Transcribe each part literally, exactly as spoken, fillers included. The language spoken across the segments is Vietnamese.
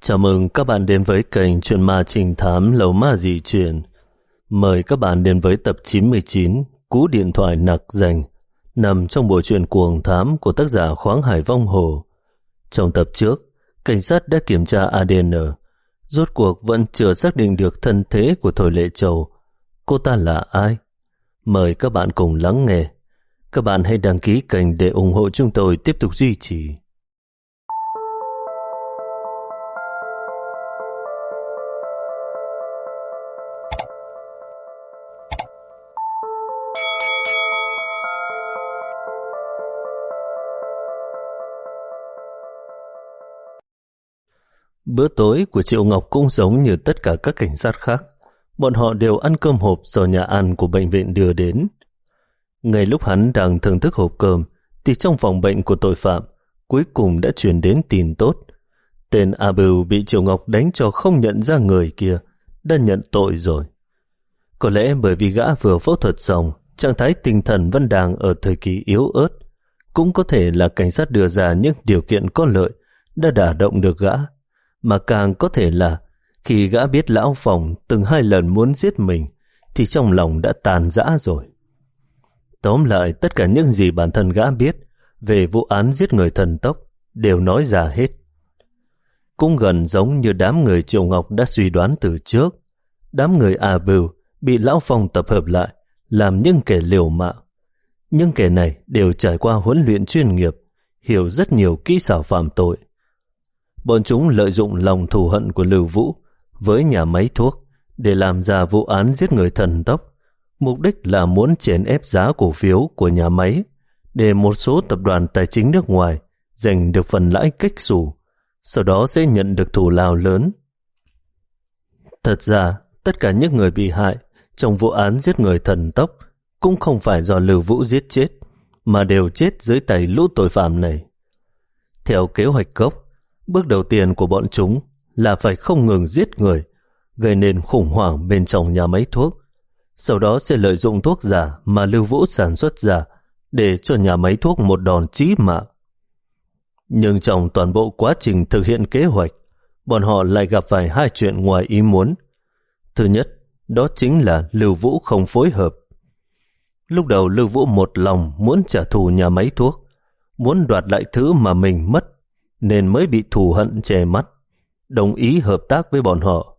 Chào mừng các bạn đến với kênh Chuyện Ma Trinh Thám Lầu Ma Dị Chuyện. Mời các bạn đến với tập chín mươi chín Cú Điện Thoại Nặc Danh, nằm trong bộ truyện Cuồng Thám của tác giả Khoáng Hải Vong Hồ. Trong tập trước, cảnh sát đã kiểm tra a đê en, rốt cuộc vẫn chưa xác định được thân thế của Thôi Lệ Châu. Cô ta là ai? Mời các bạn cùng lắng nghe. Các bạn hãy đăng ký kênh để ủng hộ chúng tôi tiếp tục duy trì. Bữa tối của Triệu Ngọc cũng giống như tất cả các cảnh sát khác. Bọn họ đều ăn cơm hộp do nhà ăn của bệnh viện đưa đến. Ngay lúc hắn đang thưởng thức hộp cơm, thì trong phòng bệnh của tội phạm cuối cùng đã truyền đến tin tốt. Tên A Bưu bị Triệu Ngọc đánh cho không nhận ra người kia đã nhận tội rồi. Có lẽ bởi vì gã vừa phẫu thuật xong, trạng thái tinh thần vẫn đang ở thời kỳ yếu ớt. Cũng có thể là cảnh sát đưa ra những điều kiện có lợi đã đả động được gã. Mà càng có thể là khi gã biết lão Phòng từng hai lần muốn giết mình thì trong lòng đã tàn rã rồi. Tóm lại, tất cả những gì bản thân gã biết về vụ án giết người thần tốc đều nói ra hết. Cũng gần giống như đám người Triệu Ngọc đã suy đoán từ trước. Đám người A Bưu bị lão Phong tập hợp lại làm những kẻ liều mạng. Những kẻ này đều trải qua huấn luyện chuyên nghiệp, hiểu rất nhiều kỹ xảo phạm tội. Bọn chúng lợi dụng lòng thù hận của Lưu Vũ với nhà máy thuốc để làm ra vụ án giết người thần tốc. Mục đích là muốn chèn ép giá cổ phiếu của nhà máy để một số tập đoàn tài chính nước ngoài giành được phần lãi kếch xù, sau đó sẽ nhận được thù lao lớn. Thật ra, tất cả những người bị hại trong vụ án giết người thần tốc cũng không phải do Lưu Vũ giết chết, mà đều chết dưới tay lũ tội phạm này. Theo kế hoạch gốc, bước đầu tiên của bọn chúng là phải không ngừng giết người, gây nên khủng hoảng bên trong nhà máy thuốc. Sau đó sẽ lợi dụng thuốc giả mà Lưu Vũ sản xuất ra để cho nhà máy thuốc một đòn chí mạng. Nhưng trong toàn bộ quá trình thực hiện kế hoạch, bọn họ lại gặp phải hai chuyện ngoài ý muốn. Thứ nhất, đó chính là Lưu Vũ không phối hợp. Lúc đầu Lưu Vũ một lòng muốn trả thù nhà máy thuốc, muốn đoạt lại thứ mà mình mất, nên mới bị thù hận che mắt, đồng ý hợp tác với bọn họ.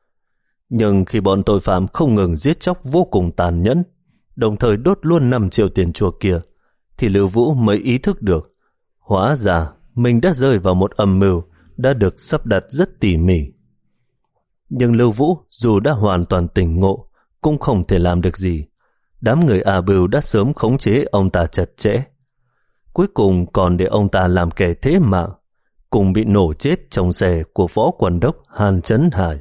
Nhưng khi bọn tội phạm không ngừng giết chóc vô cùng tàn nhẫn, đồng thời đốt luôn năm triệu tiền chuộc kia, thì Lưu Vũ mới ý thức được, hóa ra mình đã rơi vào một âm mưu đã được sắp đặt rất tỉ mỉ. Nhưng Lưu Vũ dù đã hoàn toàn tỉnh ngộ, cũng không thể làm được gì. Đám người A Bưu đã sớm khống chế ông ta chặt chẽ. Cuối cùng còn để ông ta làm kẻ thế mạng, cùng bị nổ chết trong xe của phó quản đốc Hàn Chấn Hải.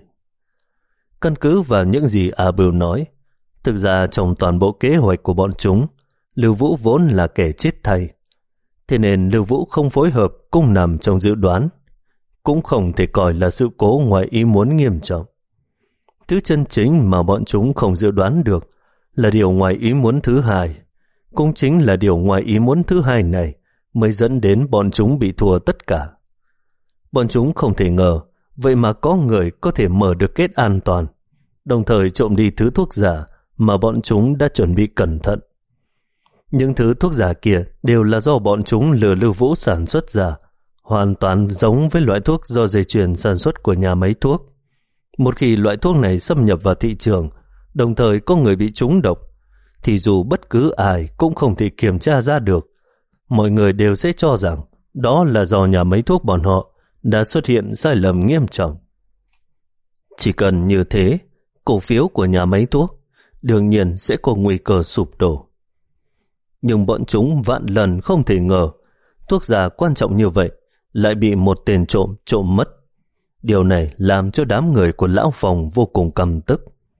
Căn cứ vào những gì A Bưu nói, thực ra trong toàn bộ kế hoạch của bọn chúng, Lưu Vũ vốn là kẻ chết thay. Thế nên Lưu Vũ không phối hợp cũng nằm trong dự đoán, cũng không thể coi là sự cố ngoài ý muốn nghiêm trọng. Thứ chân chính mà bọn chúng không dự đoán được là điều ngoài ý muốn thứ hai. Cũng chính là điều ngoài ý muốn thứ hai này mới dẫn đến bọn chúng bị thua tất cả. Bọn chúng không thể ngờ vậy mà có người có thể mở được kết an toàn, đồng thời trộm đi thứ thuốc giả mà bọn chúng đã chuẩn bị cẩn thận. Những thứ thuốc giả kia đều là do bọn chúng lừa Lưu Vũ sản xuất ra, hoàn toàn giống với loại thuốc do dây chuyền sản xuất của nhà máy thuốc. Một khi loại thuốc này xâm nhập vào thị trường, đồng thời có người bị trúng độc, thì dù bất cứ ai cũng không thể kiểm tra ra được. Mọi người đều sẽ cho rằng đó là do nhà máy thuốc bọn họ đã xuất hiện sai lầm nghiêm trọng. Chỉ cần như thế, cổ phiếu của nhà máy thuốc đương nhiên sẽ có nguy cơ sụp đổ. Nhưng bọn chúng vạn lần không thể ngờ thuốc giả quan trọng như vậy lại bị một tên trộm trộm mất. Điều này làm cho đám người của lão Phòng vô cùng căm tức.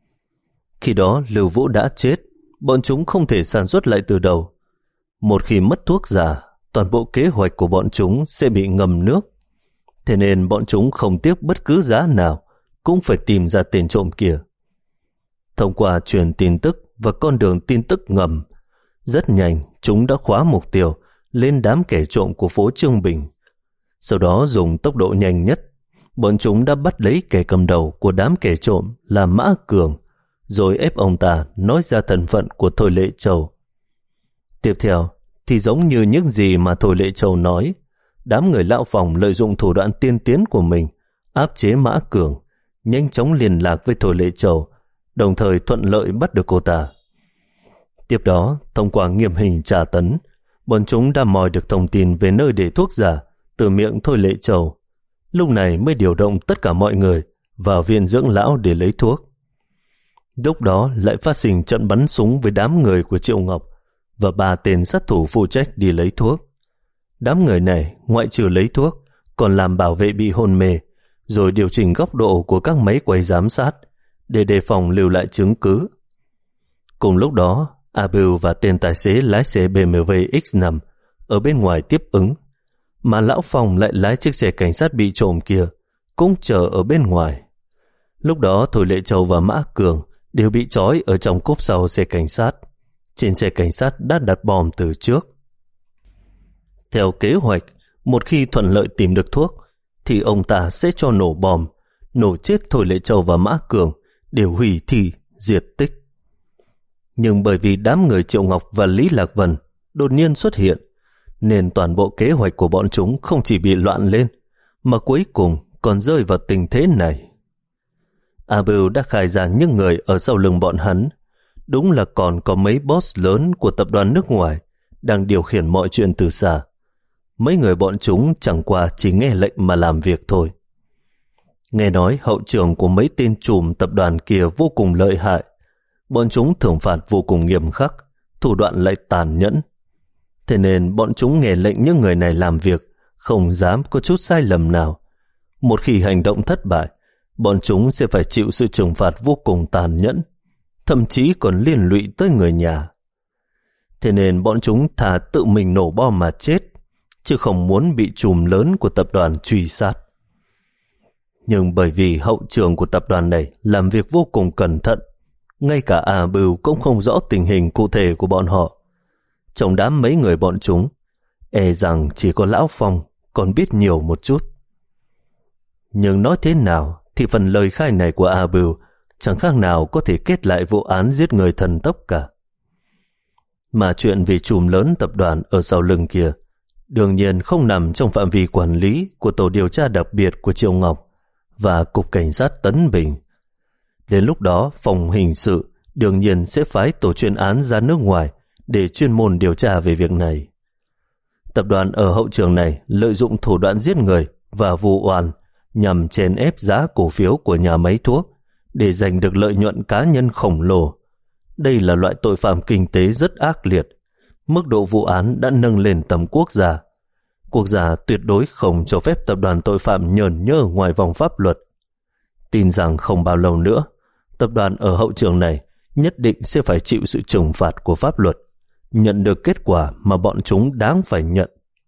Khi đó Lưu Vũ đã chết, bọn chúng không thể sản xuất lại từ đầu. Một khi mất thuốc giả, toàn bộ kế hoạch của bọn chúng sẽ bị ngâm nước. Thế nên bọn chúng không tiếc bất cứ giá nào cũng phải tìm ra tên trộm kia. Thông qua truyền tin tức và con đường tin tức ngầm, rất nhanh chúng đã khóa mục tiêu lên đám kẻ trộm của phố Trương Bình. Sau đó dùng tốc độ nhanh nhất bọn chúng đã bắt lấy kẻ cầm đầu của đám kẻ trộm là Mã Cường, rồi ép ông ta nói ra thân phận của Thôi Lệ Châu. Tiếp theo thì giống như những gì mà Thôi Lệ Châu nói, đám người Lão Phòng lợi dụng thủ đoạn tiên tiến của mình áp chế Mã Cường, nhanh chóng liên lạc với Thôi Lệ Châu, đồng thời thuận lợi bắt được cô ta. Tiếp đó, thông qua nghiêm hình tra tấn, bọn chúng đã moi được thông tin về nơi để thuốc giả từ miệng Thôi Lệ Châu. Lúc này mới điều động tất cả mọi người vào viện dưỡng lão để lấy thuốc. Lúc đó lại phát sinh trận bắn súng với đám người của Triệu Ngọc và ba tên sát thủ phụ trách đi lấy thuốc. Đám người này ngoại trừ lấy thuốc còn làm bảo vệ bị hôn mê, rồi điều chỉnh góc độ của các máy quay giám sát để đề phòng lưu lại chứng cứ. Cùng lúc đó, A Bưu và tên tài xế lái xe bê em vê X năm ở bên ngoài tiếp ứng, mà Lão Phong lại lái chiếc xe cảnh sát bị trộm kia cũng chờ ở bên ngoài. Lúc đó Thôi Lệ Châu và Mã Cường đều bị trói ở trong cốp sau xe cảnh sát. Trên xe cảnh sát đã đặt bom từ trước. Theo kế hoạch, một khi thuận lợi tìm được thuốc thì ông ta sẽ cho nổ bom, nổ chết Thôi Lệ Châu và Mã Cường, đều hủy thi, diệt tích. Nhưng bởi vì đám người Triệu Ngọc và Lý Lạc Vân đột nhiên xuất hiện, nên toàn bộ kế hoạch của bọn chúng không chỉ bị loạn lên, mà cuối cùng còn rơi vào tình thế này. A Bưu đã khai ra những người ở sau lưng bọn hắn. Đúng là còn có mấy boss lớn của tập đoàn nước ngoài đang điều khiển mọi chuyện từ xa. Mấy người bọn chúng chẳng qua chỉ nghe lệnh mà làm việc thôi. Nghe nói hậu trường của mấy tên trùm tập đoàn kia vô cùng lợi hại. Bọn chúng thưởng phạt vô cùng nghiêm khắc, thủ đoạn lại tàn nhẫn. Thế nên bọn chúng nghe lệnh những người này làm việc, không dám có chút sai lầm nào. Một khi hành động thất bại, bọn chúng sẽ phải chịu sự trừng phạt vô cùng tàn nhẫn, thậm chí còn liên lụy tới người nhà. Thế nên bọn chúng thà tự mình nổ bom mà chết, chứ không muốn bị trùm lớn của tập đoàn truy sát. Nhưng bởi vì hậu trường của tập đoàn này làm việc vô cùng cẩn thận, ngay cả A Bưu cũng không rõ tình hình cụ thể của bọn họ. Trong đám mấy người bọn chúng, e rằng chỉ có Lão Phong còn biết nhiều một chút. Nhưng nói thế nào thì phần lời khai này của A Bưu chẳng khác nào có thể kết lại vụ án giết người thần tốc cả. Mà chuyện về trùm lớn tập đoàn ở sau lưng kia đương nhiên không nằm trong phạm vi quản lý của tổ điều tra đặc biệt của Triệu Ngọc và Cục Cảnh sát Tấn Bình. Đến lúc đó, phòng hình sự đương nhiên sẽ phái tổ chuyên án ra nước ngoài để chuyên môn điều tra về việc này. Tập đoàn ở hậu trường này lợi dụng thủ đoạn giết người và vu oan nhằm chèn ép giá cổ phiếu của nhà máy thuốc để giành được lợi nhuận cá nhân khổng lồ. Đây là loại tội phạm kinh tế rất ác liệt. Mức độ vụ án đã nâng lên tầm quốc gia. Quốc gia tuyệt đối không cho phép tập đoàn tội phạm nhởn nhơ ngoài vòng pháp luật. Tin rằng không bao lâu nữa, tập đoàn ở hậu trường này nhất định sẽ phải chịu sự trừng phạt của pháp luật, nhận được kết quả mà bọn chúng đáng phải nhận.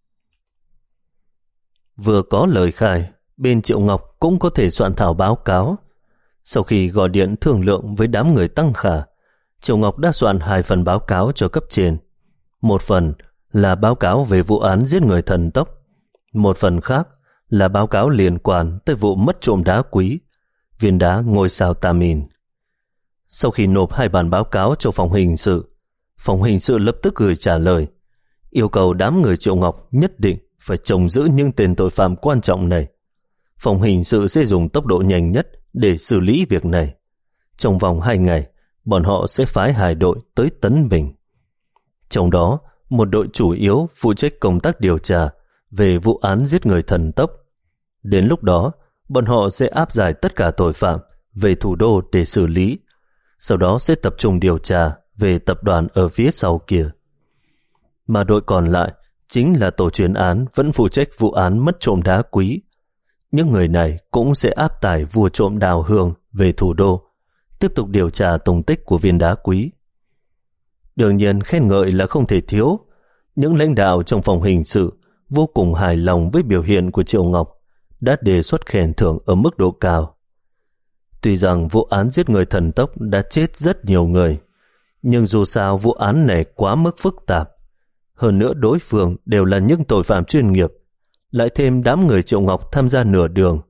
Vừa có lời khai, bên Triệu Ngọc cũng có thể soạn thảo báo cáo. Sau khi gọi điện thương lượng với đám người Tăng Khả, Triệu Ngọc đã soạn hai phần báo cáo cho cấp trên. Một phần là báo cáo về vụ án giết người thần tốc, một phần khác là báo cáo liên quan tới vụ mất trộm đá quý, viên đá ngôi sao Tamin. Sau khi nộp hai bản báo cáo cho phòng hình sự, phòng hình sự lập tức gửi trả lời, yêu cầu đám người Triệu Ngọc nhất định phải trông giữ những tên tội phạm quan trọng này. Phòng hình sự sẽ dùng tốc độ nhanh nhất để xử lý việc này. Trong vòng hai ngày, bọn họ sẽ phái hai đội tới Tấn Bình. Trong đó, một đội chủ yếu phụ trách công tác điều tra về vụ án giết người thần tốc. Đến lúc đó, bọn họ sẽ áp giải tất cả tội phạm về thủ đô để xử lý. Sau đó sẽ tập trung điều tra về tập đoàn ở phía sau kia. Mà đội còn lại chính là tổ chuyên án vẫn phụ trách vụ án mất trộm đá quý. Những người này cũng sẽ áp tải vua trộm Đào Hương về thủ đô, tiếp tục điều tra tung tích của viên đá quý. Đương nhiên khen ngợi là không thể thiếu. Những lãnh đạo trong phòng hình sự vô cùng hài lòng với biểu hiện của Triệu Ngọc, đã đề xuất khen thưởng ở mức độ cao. Tuy rằng vụ án giết người thần tốc đã chết rất nhiều người, nhưng dù sao vụ án này quá mức phức tạp. Hơn nữa đối phương đều là những tội phạm chuyên nghiệp, lại thêm đám người Triệu Ngọc tham gia nửa đường,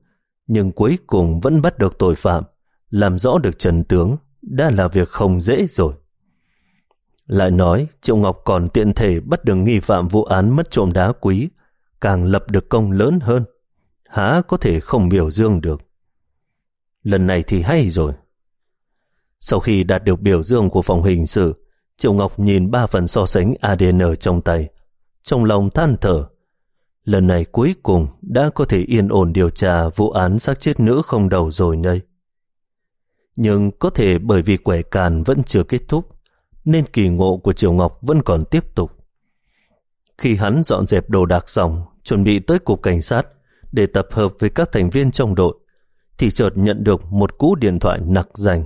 nhưng cuối cùng vẫn bắt được tội phạm, làm rõ được trần tướng, đã là việc không dễ rồi. Lại nói, Triệu Ngọc còn tiện thể bắt được nghi phạm vụ án mất trộm đá quý, càng lập được công lớn hơn, há có thể không biểu dương được. Lần này thì hay rồi. Sau khi đạt được biểu dương của phòng hình sự, Triệu Ngọc nhìn ba phần so sánh a đê en trong tay, trong lòng than thở. Lần này cuối cùng đã có thể yên ổn điều tra vụ án xác chết nữ không đầu rồi đây. Nhưng có thể bởi vì quẻ càn vẫn chưa kết thúc, nên kỳ ngộ của Triệu Ngọc vẫn còn tiếp tục. Khi hắn dọn dẹp đồ đạc xong, chuẩn bị tới cục cảnh sát để tập hợp với các thành viên trong đội, thì chợt nhận được một cú điện thoại nặc danh.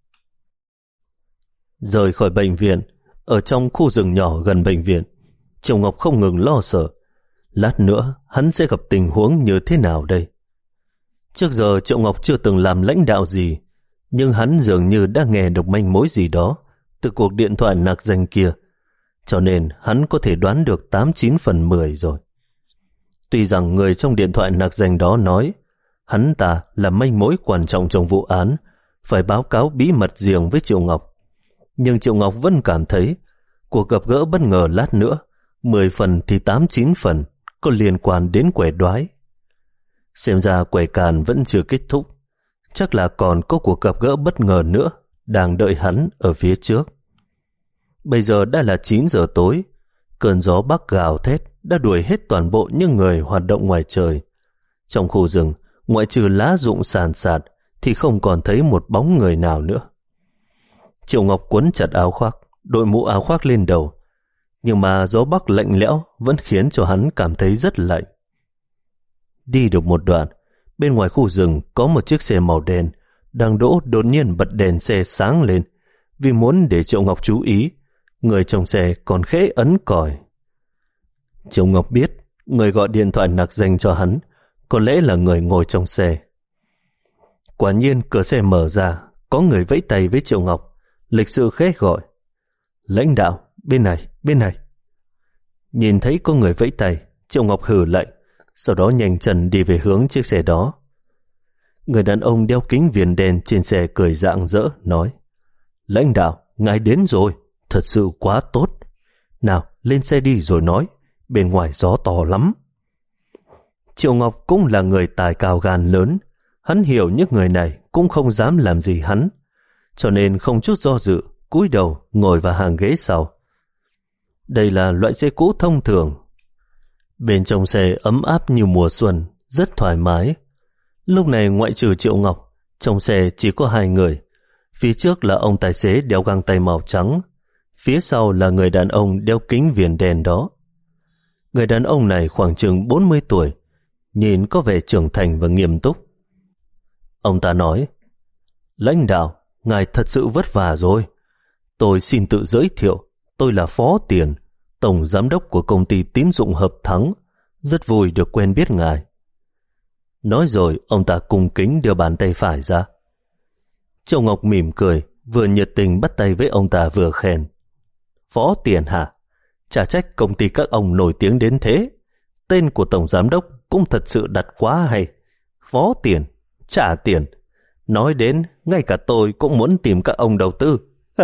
Rời khỏi bệnh viện, ở trong khu rừng nhỏ gần bệnh viện, Triệu Ngọc không ngừng lo sợ. Lát nữa hắn sẽ gặp tình huống như thế nào đây? Trước giờ Triệu Ngọc chưa từng làm lãnh đạo gì, nhưng hắn dường như đã nghe được manh mối gì đó từ cuộc điện thoại nặc danh kia, cho nên hắn có thể đoán được tám chín phần mười rồi. Tuy rằng người trong điện thoại nặc danh đó nói hắn ta là manh mối quan trọng trong vụ án, phải báo cáo bí mật riêng với Triệu Ngọc, nhưng Triệu Ngọc vẫn cảm thấy cuộc gặp gỡ bất ngờ lát nữa, mười phần thì tám chín phần có liên quan đến quẻ đoái. Xem ra quẻ càn vẫn chưa kết thúc, chắc là còn có cuộc gặp gỡ bất ngờ nữa đang đợi hắn ở phía trước. Bây giờ đã là chín giờ tối, cơn gió bắc gào thét đã đuổi hết toàn bộ những người hoạt động ngoài trời. Trong khu rừng, ngoại trừ lá rụng sàn sạt thì không còn thấy một bóng người nào nữa. Triệu Ngọc quấn chặt áo khoác, đội mũ áo khoác lên đầu, nhưng mà gió bắc lạnh lẽo vẫn khiến cho hắn cảm thấy rất lạnh. Đi được một đoạn, bên ngoài khu rừng có một chiếc xe màu đen đang đỗ, đột nhiên bật đèn xe sáng lên. Vì muốn để Triệu Ngọc chú ý, người trong xe còn khẽ ấn còi. Triệu Ngọc biết người gọi điện thoại nặc danh cho hắn có lẽ là người ngồi trong xe. Quả nhiên cửa xe mở ra, có người vẫy tay với Triệu Ngọc, lịch sự khẽ gọi: "Lãnh đạo, bên này, bên này." Nhìn thấy có người vẫy tay, Triệu Ngọc hừ lạnh, sau đó nhanh chân đi về hướng chiếc xe đó. Người đàn ông đeo kính viền đen trên xe cười rạng rỡ nói: "Lãnh đạo, ngài đến rồi, thật sự quá tốt. Nào, lên xe đi rồi nói, bên ngoài gió to lắm." Triệu Ngọc cũng là người tài cao gan lớn, hắn hiểu những người này cũng không dám làm gì hắn, cho nên không chút do dự, cúi đầu ngồi vào hàng ghế sau. Đây là loại xe cũ thông thường. Bên trong xe ấm áp như mùa xuân, rất thoải mái. Lúc này ngoại trừ Triệu Ngọc, trong xe chỉ có hai người. Phía trước là ông tài xế đeo găng tay màu trắng, phía sau là người đàn ông đeo kính viền đen đó. Người đàn ông này khoảng chừng bốn mươi tuổi, nhìn có vẻ trưởng thành và nghiêm túc. Ông ta nói: "Lãnh đạo, ngài thật sự vất vả rồi. Tôi xin tự giới thiệu, tôi là Phó Tiền, tổng giám đốc của công ty tín dụng Hợp Thắng, rất vui được quen biết ngài." Nói rồi ông ta cung kính đưa bàn tay phải ra. Triệu Ngọc mỉm cười, vừa nhiệt tình bắt tay với ông ta vừa khen: "Phó Tiền hả? Chả trách công ty các ông nổi tiếng đến thế. Tên của tổng giám đốc cũng thật sự đặt quá hay. Phó Tiền, trả tiền. Nói đến, ngay cả tôi cũng muốn tìm các ông đầu tư."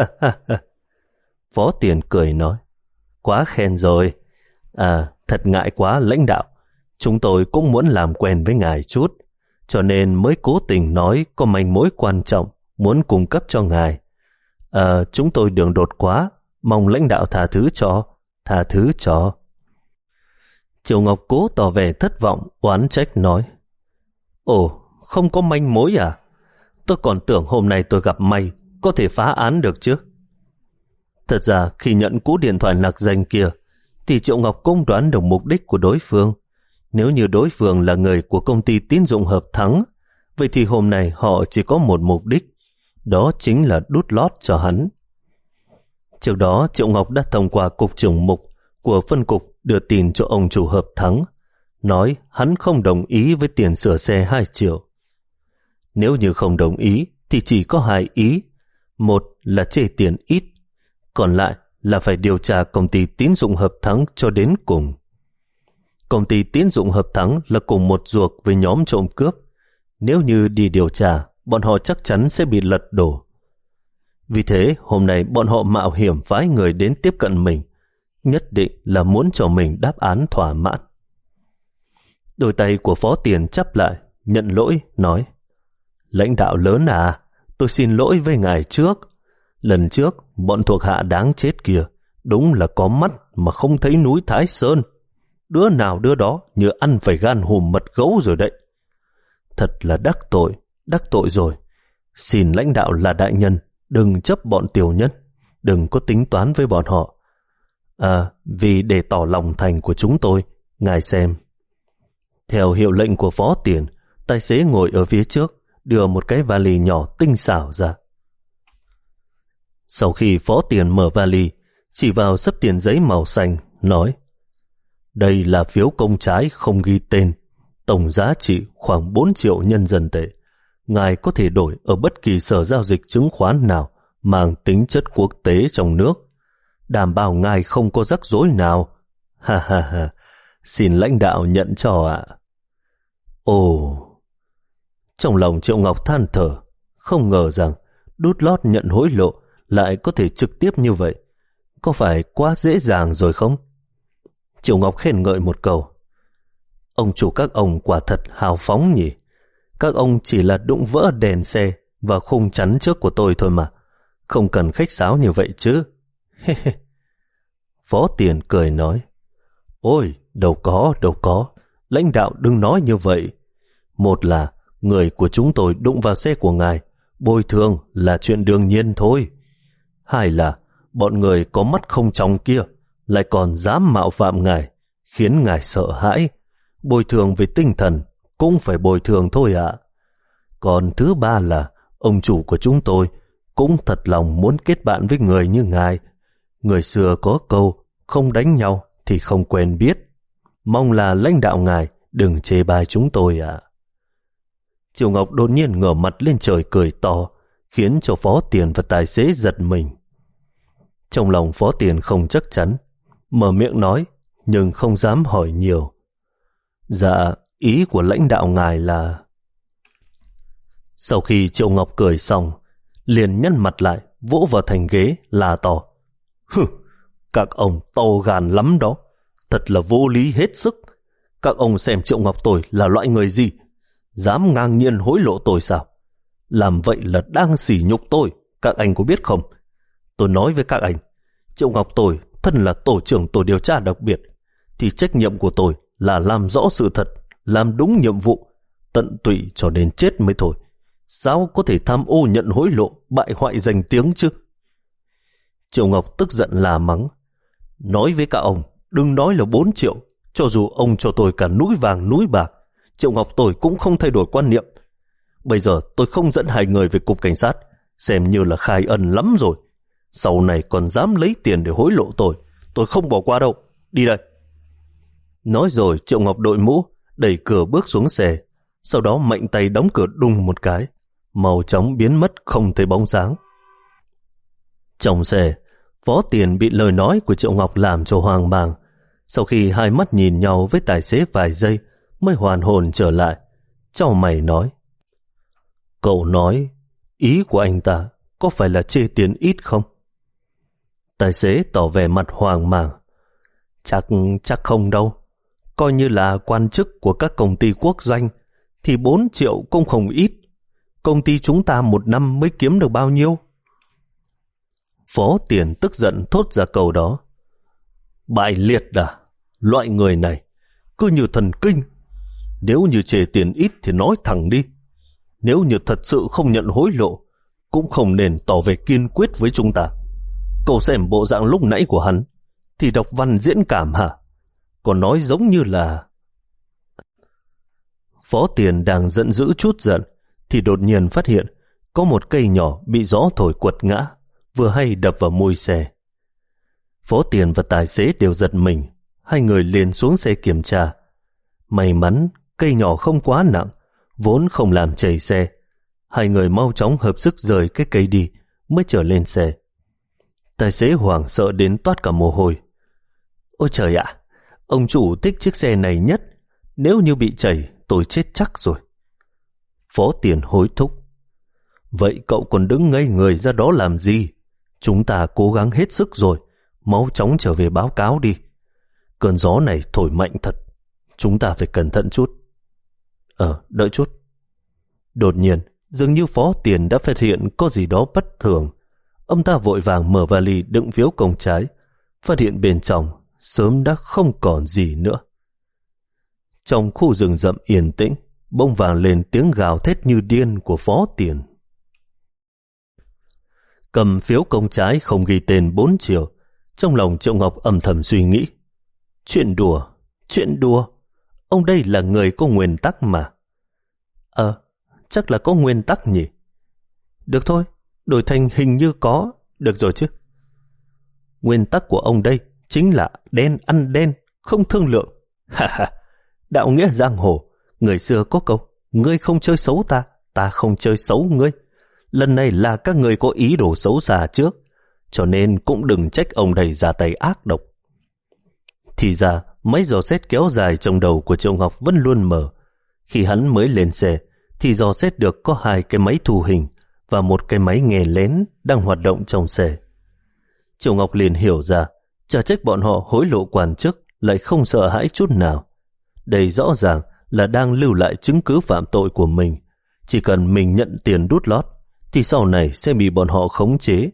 Phó Tiền cười nói: "Quá khen rồi. À, thật ngại quá lãnh đạo. Chúng tôi cũng muốn làm quen với ngài chút, cho nên mới cố tình nói có manh mối quan trọng muốn cung cấp cho ngài. À, chúng tôi đường đột quá, mong lãnh đạo tha thứ cho, tha thứ cho." Triệu Ngọc cố tỏ vẻ thất vọng, oán trách nói: "Ồ, không có manh mối à? Tôi còn tưởng hôm nay tôi gặp may, có thể phá án được chứ." Thật ra khi nhận cú điện thoại nặc danh kia, thì Triệu Ngọc cũng đoán được mục đích của đối phương. Nếu như đối phương là người của công ty tín dụng Hợp Thắng, vậy thì hôm nay họ chỉ có một mục đích, đó chính là đút lót cho hắn. Trước đó Triệu Ngọc đã thông qua cục trưởng mục của phân cục đưa tin cho ông chủ Hợp Thắng, nói hắn không đồng ý với tiền sửa xe hai triệu. Nếu như không đồng ý thì chỉ có hai ý: một là chê tiền ít, còn lại là phải điều tra công ty tín dụng Hợp Thắng cho đến cùng. Công ty tín dụng Hợp Thắng là cùng một ruột với nhóm trộm cướp. Nếu như đi điều tra, bọn họ chắc chắn sẽ bị lật đổ. Vì thế, hôm nay bọn họ mạo hiểm phái người đến tiếp cận mình, nhất định là muốn cho mình đáp án thỏa mãn. Đôi tay của Phó Tiền chắp lại, nhận lỗi, nói: Lãnh đạo lớn à, tôi xin lỗi với ngài trước. Lần trước, bọn thuộc hạ đáng chết kia, đúng là có mắt mà không thấy núi Thái Sơn. Đứa nào đứa đó như ăn phải gan hùm mật gấu rồi đấy. Thật là đắc tội, đắc tội rồi. Xin lãnh đạo là đại nhân, đừng chấp bọn tiểu nhân, đừng có tính toán với bọn họ. À, vì để tỏ lòng thành của chúng tôi, ngài xem. Theo hiệu lệnh của Phó Tiền, tài xế ngồi ở phía trước, đưa một cái vali nhỏ tinh xảo ra. Sau khi Phó Tiền mở vali, chỉ vào xấp tiền giấy màu xanh, nói: Đây là phiếu công trái không ghi tên, tổng giá trị khoảng bốn triệu nhân dân tệ. Ngài có thể đổi ở bất kỳ sở giao dịch chứng khoán nào mang tính chất quốc tế trong nước. Đảm bảo ngài không có rắc rối nào. Ha ha ha, xin lãnh đạo nhận cho ạ. Ồ, trong lòng Triệu Ngọc than thở, không ngờ rằng đút lót nhận hối lộ lại có thể trực tiếp như vậy. Có phải quá dễ dàng rồi không? Triệu Ngọc khen ngợi một câu: Ông chủ các ông quả thật hào phóng nhỉ. Các ông chỉ là đụng vỡ đèn xe và khung chắn trước của tôi thôi mà, không cần khách sáo như vậy chứ. Phó Tiền cười nói: Ôi, đâu có, đâu có, lãnh đạo đừng nói như vậy. Một là người của chúng tôi đụng vào xe của ngài, bồi thường là chuyện đương nhiên thôi. Hai là bọn người có mắt không trong kia lại còn dám mạo phạm ngài, khiến ngài sợ hãi. Bồi thường về tinh thần cũng phải bồi thường thôi ạ. Còn thứ ba là ông chủ của chúng tôi cũng thật lòng muốn kết bạn với người như ngài. Người xưa có câu không đánh nhau thì không quen biết. Mong là lãnh đạo ngài đừng chê bai chúng tôi ạ. Triệu Ngọc đột nhiên ngửa mặt lên trời cười to, khiến cho Phó Tiền và tài xế giật mình. Trong lòng Phó Tiền không chắc chắn, mở miệng nói nhưng không dám hỏi nhiều. Dạ, ý của lãnh đạo ngài là... Sau khi Triệu Ngọc cười xong, liền nhăn mặt lại, vỗ vào thành ghế, là to: Hừ, các ông to gan lắm đó, thật là vô lý hết sức. Các ông xem Triệu Ngọc tôi là loại người gì, dám ngang nhiên hối lộ tôi sao? Làm vậy là đang sỉ nhục tôi, các anh có biết không? Tôi nói với các anh, Triệu Ngọc tôi thân là tổ trưởng tổ điều tra đặc biệt, thì trách nhiệm của tôi là làm rõ sự thật, làm đúng nhiệm vụ, tận tụy cho đến chết mới thôi. Sao có thể tham ô nhận hối lộ, bại hoại danh tiếng chứ? Triệu Ngọc tức giận là mắng: Nói với các ông, đừng nói là bốn triệu, cho dù ông cho tôi cả núi vàng núi bạc, Triệu Ngọc tôi cũng không thay đổi quan niệm. Bây giờ tôi không dẫn hai người về cục cảnh sát, xem như là khai ân lắm rồi. Sau này còn dám lấy tiền để hối lộ tôi, tôi không bỏ qua đâu. Đi đây. Nói rồi Triệu Ngọc đội mũ, đẩy cửa bước xuống xe, sau đó mạnh tay đóng cửa đùng một cái, màu chóng biến mất không thấy bóng dáng. Trong xe, Phó Tiền bị lời nói của Triệu Ngọc làm cho hoang mang. Sau khi hai mắt nhìn nhau với tài xế vài giây mới hoàn hồn trở lại, chau mày nói: Cậu nói, ý của anh ta có phải là chê tiền ít không? Tài xế tỏ vẻ mặt hoang mang: Chắc, chắc không đâu. Coi như là quan chức của các công ty quốc doanh thì bốn triệu cũng không ít. Công ty chúng ta một năm mới kiếm được bao nhiêu? Phó Tiền tức giận thốt ra câu đó. Bại liệt à? Loại người này cứ như thần kinh. Nếu như chê tiền ít thì nói thẳng đi. Nếu như thật sự không nhận hối lộ, cũng không nên tỏ vẻ kiên quyết với chúng ta. Cậu xem bộ dạng lúc nãy của hắn thì đọc văn diễn cảm hả? Còn nói giống như là... Phó Tiền đang giận dữ chút giận thì đột nhiên phát hiện có một cây nhỏ bị gió thổi quật ngã, vừa hay đập vào mui xe. Phó Tiền và tài xế đều giật mình, hai người liền xuống xe kiểm tra. May mắn cây nhỏ không quá nặng, vốn không làm chảy xe. Hai người mau chóng hợp sức rời cái cây đi mới trở lên xe. Tài xế hoảng sợ đến toát cả mồ hôi. Ôi trời ạ, ông chủ thích chiếc xe này nhất, nếu như bị chảy tôi chết chắc rồi. Phó Tiền hối thúc. Vậy cậu còn đứng ngây người ra đó làm gì? Chúng ta cố gắng hết sức rồi, mau chóng trở về báo cáo đi. Cơn gió này thổi mạnh thật, chúng ta phải cẩn thận chút. Ờ, đợi chút. Đột nhiên, dường như Phó Tiền đã phát hiện có gì đó bất thường. Ông ta vội vàng mở vali đựng phiếu công trái, phát hiện bên trong sớm đã không còn gì nữa. Trong khu rừng rậm yên tĩnh, bỗng vang lên tiếng gào thét như điên của Phó Tiền. Cầm phiếu công trái không ghi tên bốn triệu, trong lòng Triệu Ngọc âm thầm suy nghĩ. Chuyện đùa, chuyện đùa, ông đây là người có nguyên tắc mà. Ờ, chắc là có nguyên tắc nhỉ. Được thôi, đổi thành hình như có, được rồi chứ. Nguyên tắc của ông đây chính là đen ăn đen, không thương lượng. Ha ha, đạo nghĩa giang hồ, người xưa có câu, ngươi không chơi xấu ta, ta không chơi xấu ngươi. Lần này là các người có ý đồ xấu xa trước, cho nên cũng đừng trách ông đây ra tay ác độc. Thì ra, mấy dò xét kéo dài trong đầu của Triệu Ngọc vẫn luôn mở. Khi hắn mới lên xe, thì dò xét được có hai cái máy thu hình và một cái máy nghe lén đang hoạt động trong xe. Triệu Ngọc liền hiểu ra, chả trách bọn họ hối lộ quan chức lại không sợ hãi chút nào. Đây rõ ràng là đang lưu lại chứng cứ phạm tội của mình. Chỉ cần mình nhận tiền đút lót, thì sau này sẽ bị bọn họ khống chế.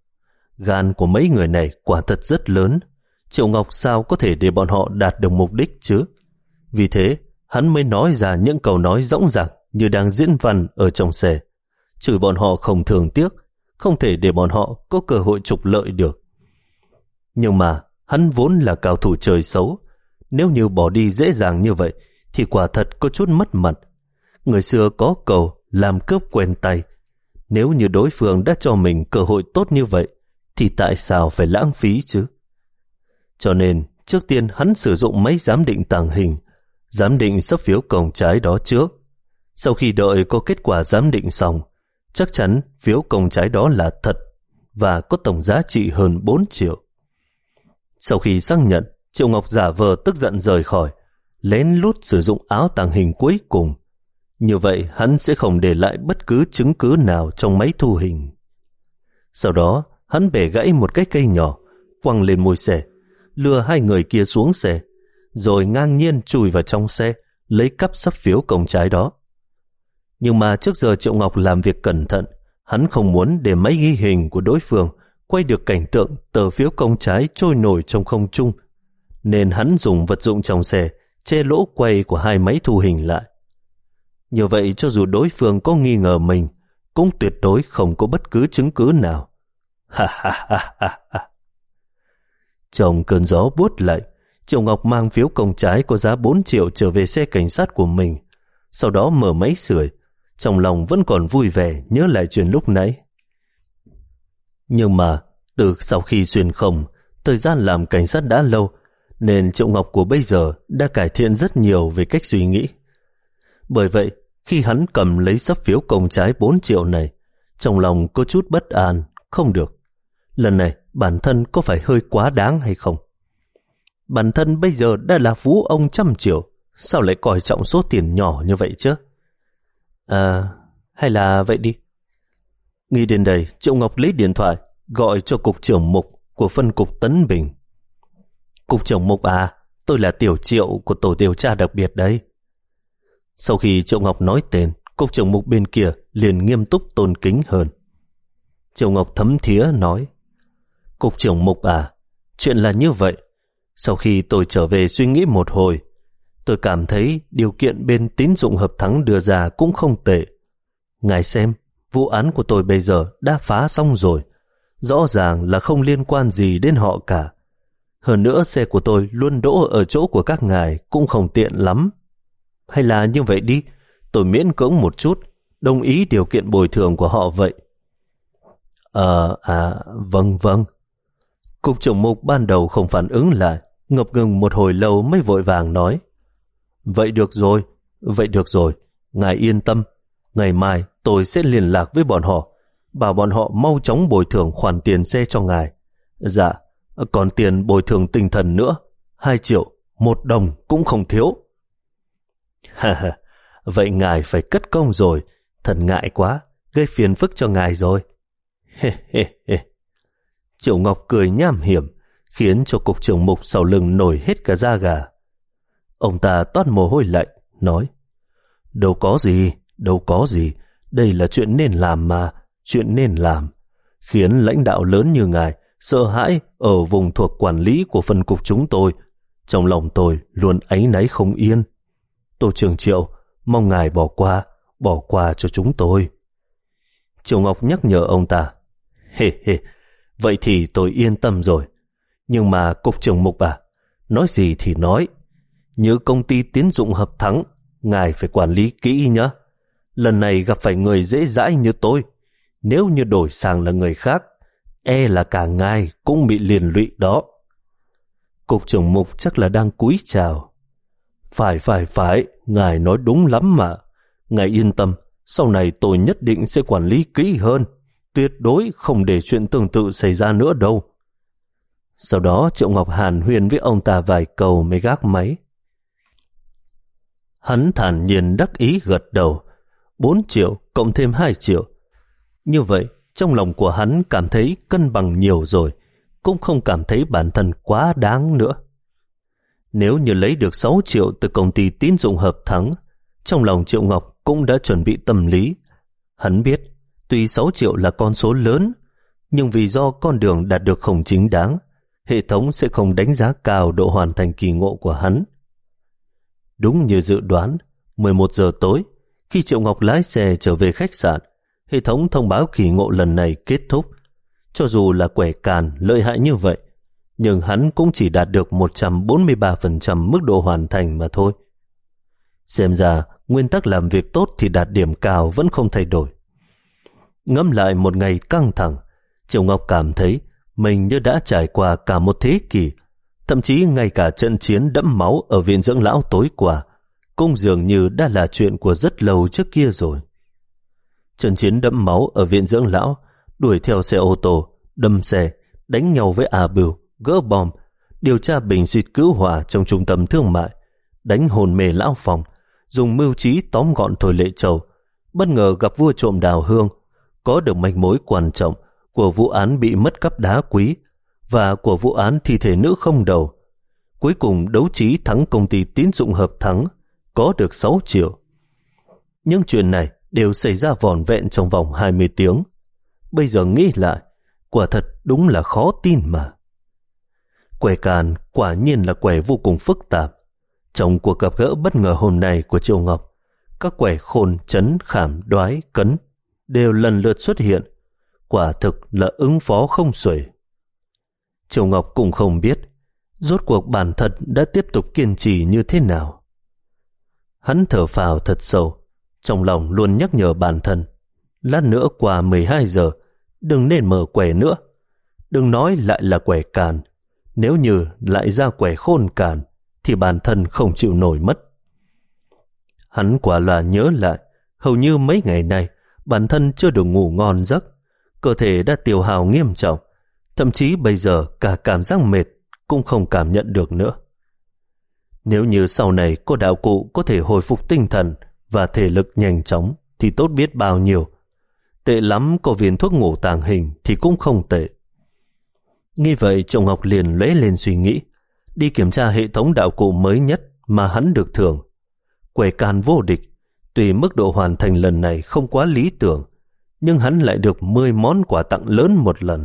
Gan của mấy người này quả thật rất lớn. Triệu Ngọc sao có thể để bọn họ đạt được mục đích chứ? Vì thế, hắn mới nói ra những câu nói dõng dạc như đang diễn văn ở trong xe. Chửi bọn họ không thường tiếc, không thể để bọn họ có cơ hội trục lợi được. Nhưng mà, hắn vốn là cao thủ chơi xấu. Nếu như bỏ đi dễ dàng như vậy, thì quả thật có chút mất mặt. Người xưa có câu làm cướp quen tay. Nếu như đối phương đã cho mình cơ hội tốt như vậy, thì tại sao phải lãng phí chứ? Cho nên, trước tiên hắn sử dụng máy giám định tàng hình, giám định sấp phiếu công trái đó trước. Sau khi đợi có kết quả giám định xong, chắc chắn phiếu công trái đó là thật và có tổng giá trị hơn bốn triệu. Sau khi xác nhận, Triệu Ngọc giả vờ tức giận rời khỏi, lén lút sử dụng áo tàng hình cuối cùng. Như vậy hắn sẽ không để lại bất cứ chứng cứ nào trong máy thu hình. Sau đó, hắn bẻ gãy một cái cây nhỏ, quăng lên môi xe, lừa hai người kia xuống xe, rồi ngang nhiên chui vào trong xe, lấy cắp sấp phiếu công trái đó. Nhưng mà trước giờ Triệu Ngọc làm việc cẩn thận, hắn không muốn để máy ghi hình của đối phương quay được cảnh tượng tờ phiếu công trái trôi nổi trong không trung, nên hắn dùng vật dụng trong xe che lỗ quay của hai máy thu hình lại. Như vậy cho dù đối phương có nghi ngờ mình, cũng tuyệt đối không có bất cứ chứng cứ nào. Ha ha ha ha ha. Trong cơn gió buốt lạnh, Triệu Ngọc mang phiếu công trái có giá bốn triệu trở về xe cảnh sát của mình, sau đó mở máy sưởi, trong lòng vẫn còn vui vẻ nhớ lại chuyện lúc nãy. Nhưng mà từ sau khi xuyên không, thời gian làm cảnh sát đã lâu, nên Triệu Ngọc của bây giờ đã cải thiện rất nhiều về cách suy nghĩ. Bởi vậy, khi hắn cầm lấy sấp phiếu công trái bốn triệu này, trong lòng có chút bất an, không được. Lần này bản thân có phải hơi quá đáng hay không? Bản thân bây giờ đã là phú ông trăm triệu, sao lại coi trọng số tiền nhỏ như vậy chứ? À, hay là vậy đi. Nghĩ đến đây, Triệu Ngọc lấy điện thoại, gọi cho cục trưởng Mục của phân cục Tấn Bình. Cục trưởng Mục à, tôi là Tiểu Triệu của tổ điều tra đặc biệt đấy. Sau khi Triệu Ngọc nói tên, cục trưởng Mục bên kia liền nghiêm túc tôn kính hơn. Triệu Ngọc thấm thía nói: Cục trưởng Mục à, chuyện là như vậy. Sau khi tôi trở về suy nghĩ một hồi, tôi cảm thấy điều kiện bên tín dụng hợp thắng đưa ra cũng không tệ. Ngài xem, vụ án của tôi bây giờ đã phá xong rồi, rõ ràng là không liên quan gì đến họ cả. Hơn nữa xe của tôi luôn đỗ ở chỗ của các ngài cũng không tiện lắm. Hay là như vậy đi, tôi miễn cưỡng một chút, đồng ý điều kiện bồi thường của họ vậy. Ờ, à, vâng vâng. Cục trưởng Mục ban đầu không phản ứng lại, ngập ngừng một hồi lâu mới vội vàng nói: Vậy được rồi, vậy được rồi, ngài yên tâm, ngày mai tôi sẽ liên lạc với bọn họ, bảo bọn họ mau chóng bồi thường khoản tiền xe cho ngài. Dạ, còn tiền bồi thường tinh thần nữa, hai triệu, một đồng cũng không thiếu. Ha ha, Vậy ngài phải cất công rồi, thật ngại quá, gây phiền phức cho ngài rồi. Hê hê hê. Triệu Ngọc cười nham hiểm, khiến cho cục trưởng Mục sau lưng nổi hết cả da gà. Ông ta toát mồ hôi lạnh, nói: Đâu có gì, đâu có gì, đây là chuyện nên làm mà, chuyện nên làm. Khiến lãnh đạo lớn như ngài sợ hãi ở vùng thuộc quản lý của phân cục chúng tôi. Trong lòng tôi luôn áy náy không yên. Tô Trường Triệu, mong ngài bỏ qua, bỏ qua cho chúng tôi. Triệu Ngọc nhắc nhở ông ta: Hê hê, vậy thì tôi yên tâm rồi. Nhưng mà cục trưởng Mục à, nói gì thì nói, như công ty tín dụng Hợp Thắng, ngài phải quản lý kỹ nhé. Lần này gặp phải người dễ dãi như tôi, nếu như đổi sang là người khác, e là cả ngài cũng bị liền lụy đó. Cục trưởng Mục chắc là đang cúi chào. Phải phải phải, ngài nói đúng lắm mà. Ngài yên tâm, sau này tôi nhất định sẽ quản lý kỹ hơn, tuyệt đối không để chuyện tương tự xảy ra nữa đâu. Sau đó Triệu Ngọc hàn huyên với ông ta vài câu mới gác máy. Hắn thản nhiên đắc ý gật đầu. Bốn triệu cộng thêm hai triệu. Như vậy, trong lòng của hắn cảm thấy cân bằng nhiều rồi, cũng không cảm thấy bản thân quá đáng nữa. Nếu như lấy được sáu triệu từ công ty tín dụng Hợp Thắng, trong lòng Triệu Ngọc cũng đã chuẩn bị tâm lý. Hắn biết, tuy sáu triệu là con số lớn, nhưng vì do con đường đạt được không chính đáng, hệ thống sẽ không đánh giá cao độ hoàn thành kỳ ngộ của hắn. Đúng như dự đoán, mười một giờ tối, khi Triệu Ngọc lái xe trở về khách sạn, hệ thống thông báo kỳ ngộ lần này kết thúc. Cho dù là quẻ càn lợi hại như vậy, nhưng hắn cũng chỉ đạt được một trăm bốn mươi ba phần trăm mức độ hoàn thành mà thôi. Xem ra, nguyên tắc làm việc tốt thì đạt điểm cao vẫn không thay đổi. Ngẫm lại một ngày căng thẳng, Triệu Ngọc cảm thấy mình như đã trải qua cả một thế kỷ, thậm chí ngay cả trận chiến đẫm máu ở viện dưỡng lão tối qua cũng dường như đã là chuyện của rất lâu trước kia rồi. Trận chiến đẫm máu ở viện dưỡng lão, đuổi theo xe ô tô, đâm xe, đánh nhau với A Bưu, gỡ bom, điều tra bình xịt cứu hỏa trong trung tâm thương mại, đánh hồn mê lão phòng, dùng mưu trí tóm gọn Thôi Lệ Châu, bất ngờ gặp vua trộm đào hương, có được manh mối quan trọng của vụ án bị mất cắp đá quý và của vụ án thi thể nữ không đầu. Cuối cùng đấu trí thắng công ty tín dụng Hợp Thắng, có được sáu triệu. Những chuyện này đều xảy ra vỏn vẹn trong vòng hai mươi tiếng. Bây giờ nghĩ lại, quả thật đúng là khó tin mà. Quẻ càn quả nhiên là quẻ vô cùng phức tạp. Trong cuộc gặp gỡ bất ngờ hôm nay của Triệu Ngọc, các quẻ khôn, chấn, khảm, đoái, cấn đều lần lượt xuất hiện. Quả thực là ứng phó không xuể. Triệu Ngọc cũng không biết rốt cuộc bản thân đã tiếp tục kiên trì như thế nào. Hắn thở phào thật sâu, trong lòng luôn nhắc nhở bản thân, lát nữa qua mười hai giờ đừng nên mở quẻ nữa. Đừng nói lại là quẻ càn, nếu như lại ra quẻ khôn càn thì bản thân không chịu nổi mất. Hắn quả là nhớ lại, hầu như mấy ngày nay bản thân chưa được ngủ ngon giấc, cơ thể đã tiêu hao nghiêm trọng, thậm chí bây giờ cả cảm giác mệt cũng không cảm nhận được nữa. Nếu như sau này cô đạo cụ có thể hồi phục tinh thần và thể lực nhanh chóng thì tốt biết bao nhiêu. Tệ lắm có viên thuốc ngủ tàng hình thì cũng không tệ. Nghĩ vậy Triệu Ngọc liền lóe lên suy nghĩ, đi kiểm tra hệ thống đạo cụ mới nhất mà hắn được thưởng. Quẻ càn vô địch, tuy mức độ hoàn thành lần này không quá lý tưởng, nhưng hắn lại được mười món quà tặng lớn một lần.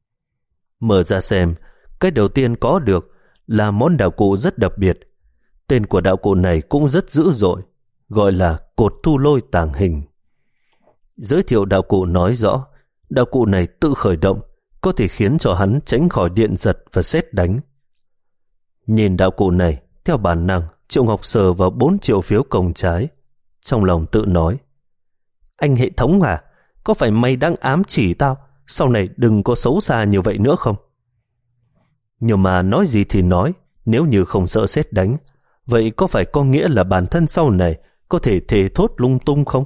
Mở ra xem, cái đầu tiên có được là món đạo cụ rất đặc biệt. Tên của đạo cụ này cũng rất dữ dội, gọi là cột thu lôi tàng hình. Giới thiệu đạo cụ nói rõ, đạo cụ này tự khởi động, có thể khiến cho hắn tránh khỏi điện giật và sét đánh. Nhìn đạo cụ này, theo bản năng, Triệu Ngọc sờ vào bốn triệu phiếu công trái. Trong lòng tự nói, anh hệ thống à, có phải mày đang ám chỉ tao, sau này đừng có xấu xa như vậy nữa không? Nhưng mà nói gì thì nói, nếu như không sợ sét đánh, vậy có phải có nghĩa là bản thân sau này có thể thề thốt lung tung không?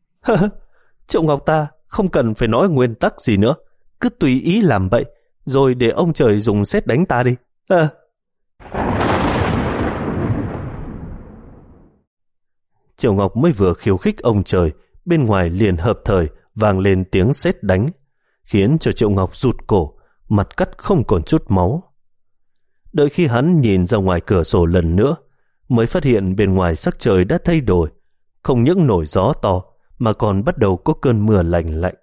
Triệu Ngọc ta không cần phải nói nguyên tắc gì nữa, cứ tùy ý làm vậy, rồi để ông trời dùng sét đánh ta đi. À. Triệu Ngọc mới vừa khiêu khích ông trời, bên ngoài liền hợp thời vang lên tiếng sét đánh, khiến cho Triệu Ngọc rụt cổ, mặt cắt không còn chút máu. Đợi khi hắn nhìn ra ngoài cửa sổ lần nữa, mới phát hiện bên ngoài sắc trời đã thay đổi, không những nổi gió to mà còn bắt đầu có cơn mưa lạnh lạnh.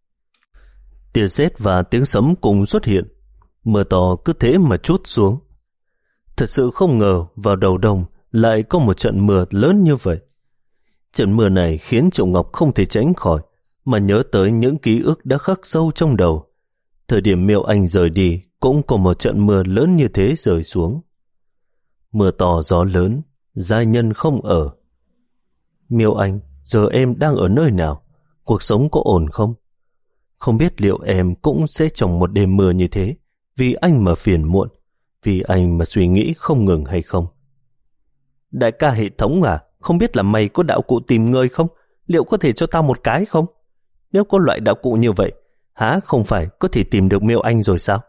Tia sét và tiếng sấm cùng xuất hiện, mưa to cứ thế mà trút xuống. Thật sự không ngờ vào đầu đông lại có một trận mưa lớn như vậy. Trận mưa này khiến Triệu Ngọc không thể tránh khỏi, mà nhớ tới những ký ức đã khắc sâu trong đầu. Thời điểm Miêu Anh rời đi cũng có một trận mưa lớn như thế rơi xuống. Mưa to gió lớn, giai nhân không ở. Miêu Anh, giờ em đang ở nơi nào? Cuộc sống có ổn không? Không biết liệu em cũng sẽ trong một đêm mưa như thế, vì anh mà phiền muộn, vì anh mà suy nghĩ không ngừng hay không? Đại ca hệ thống à, không biết là mày có đạo cụ tìm người không? Liệu có thể cho tao một cái không? Nếu có loại đạo cụ như vậy, há không phải có thể tìm được Miêu Anh rồi sao?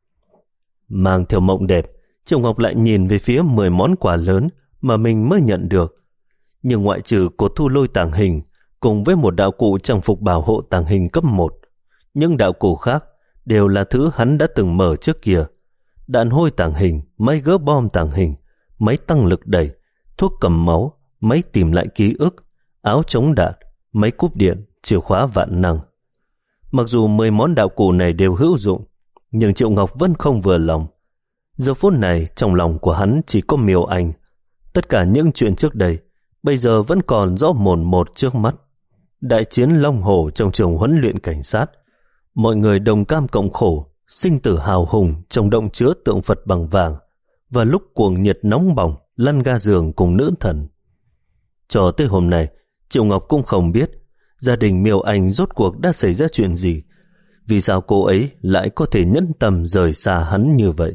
Mang theo mộng đẹp, Triệu Ngọc lại nhìn về phía mười món quà lớn mà mình mới nhận được. Nhưng ngoại trừ cột thu lôi tàng hình cùng với một đạo cụ trang phục bảo hộ tàng hình cấp một, những đạo cụ khác đều là thứ hắn đã từng mở trước kia. Đạn hôi tàng hình, máy gỡ bom tàng hình, máy tăng lực đẩy, thuốc cầm máu, máy tìm lại ký ức, áo chống đạn, máy cúp điện, chìa khóa vạn năng. Mặc dù mười món đạo cụ này đều hữu dụng, nhưng Triệu Ngọc vẫn không vừa lòng. Giờ phút này trong lòng của hắn chỉ có Miêu Anh. Tất cả những chuyện trước đây bây giờ vẫn còn rõ mồn một trước mắt. Đại chiến Long Hổ trong trường huấn luyện cảnh sát, mọi người đồng cam cộng khổ, sinh tử hào hùng trong động chứa tượng Phật bằng vàng, và lúc cuồng nhiệt nóng bỏng lăn ga giường cùng nữ thần. Cho tới hôm nay, Triệu Ngọc cũng không biết gia đình Miêu Anh rốt cuộc đã xảy ra chuyện gì, vì sao cô ấy lại có thể nhẫn tâm rời xa hắn như vậy.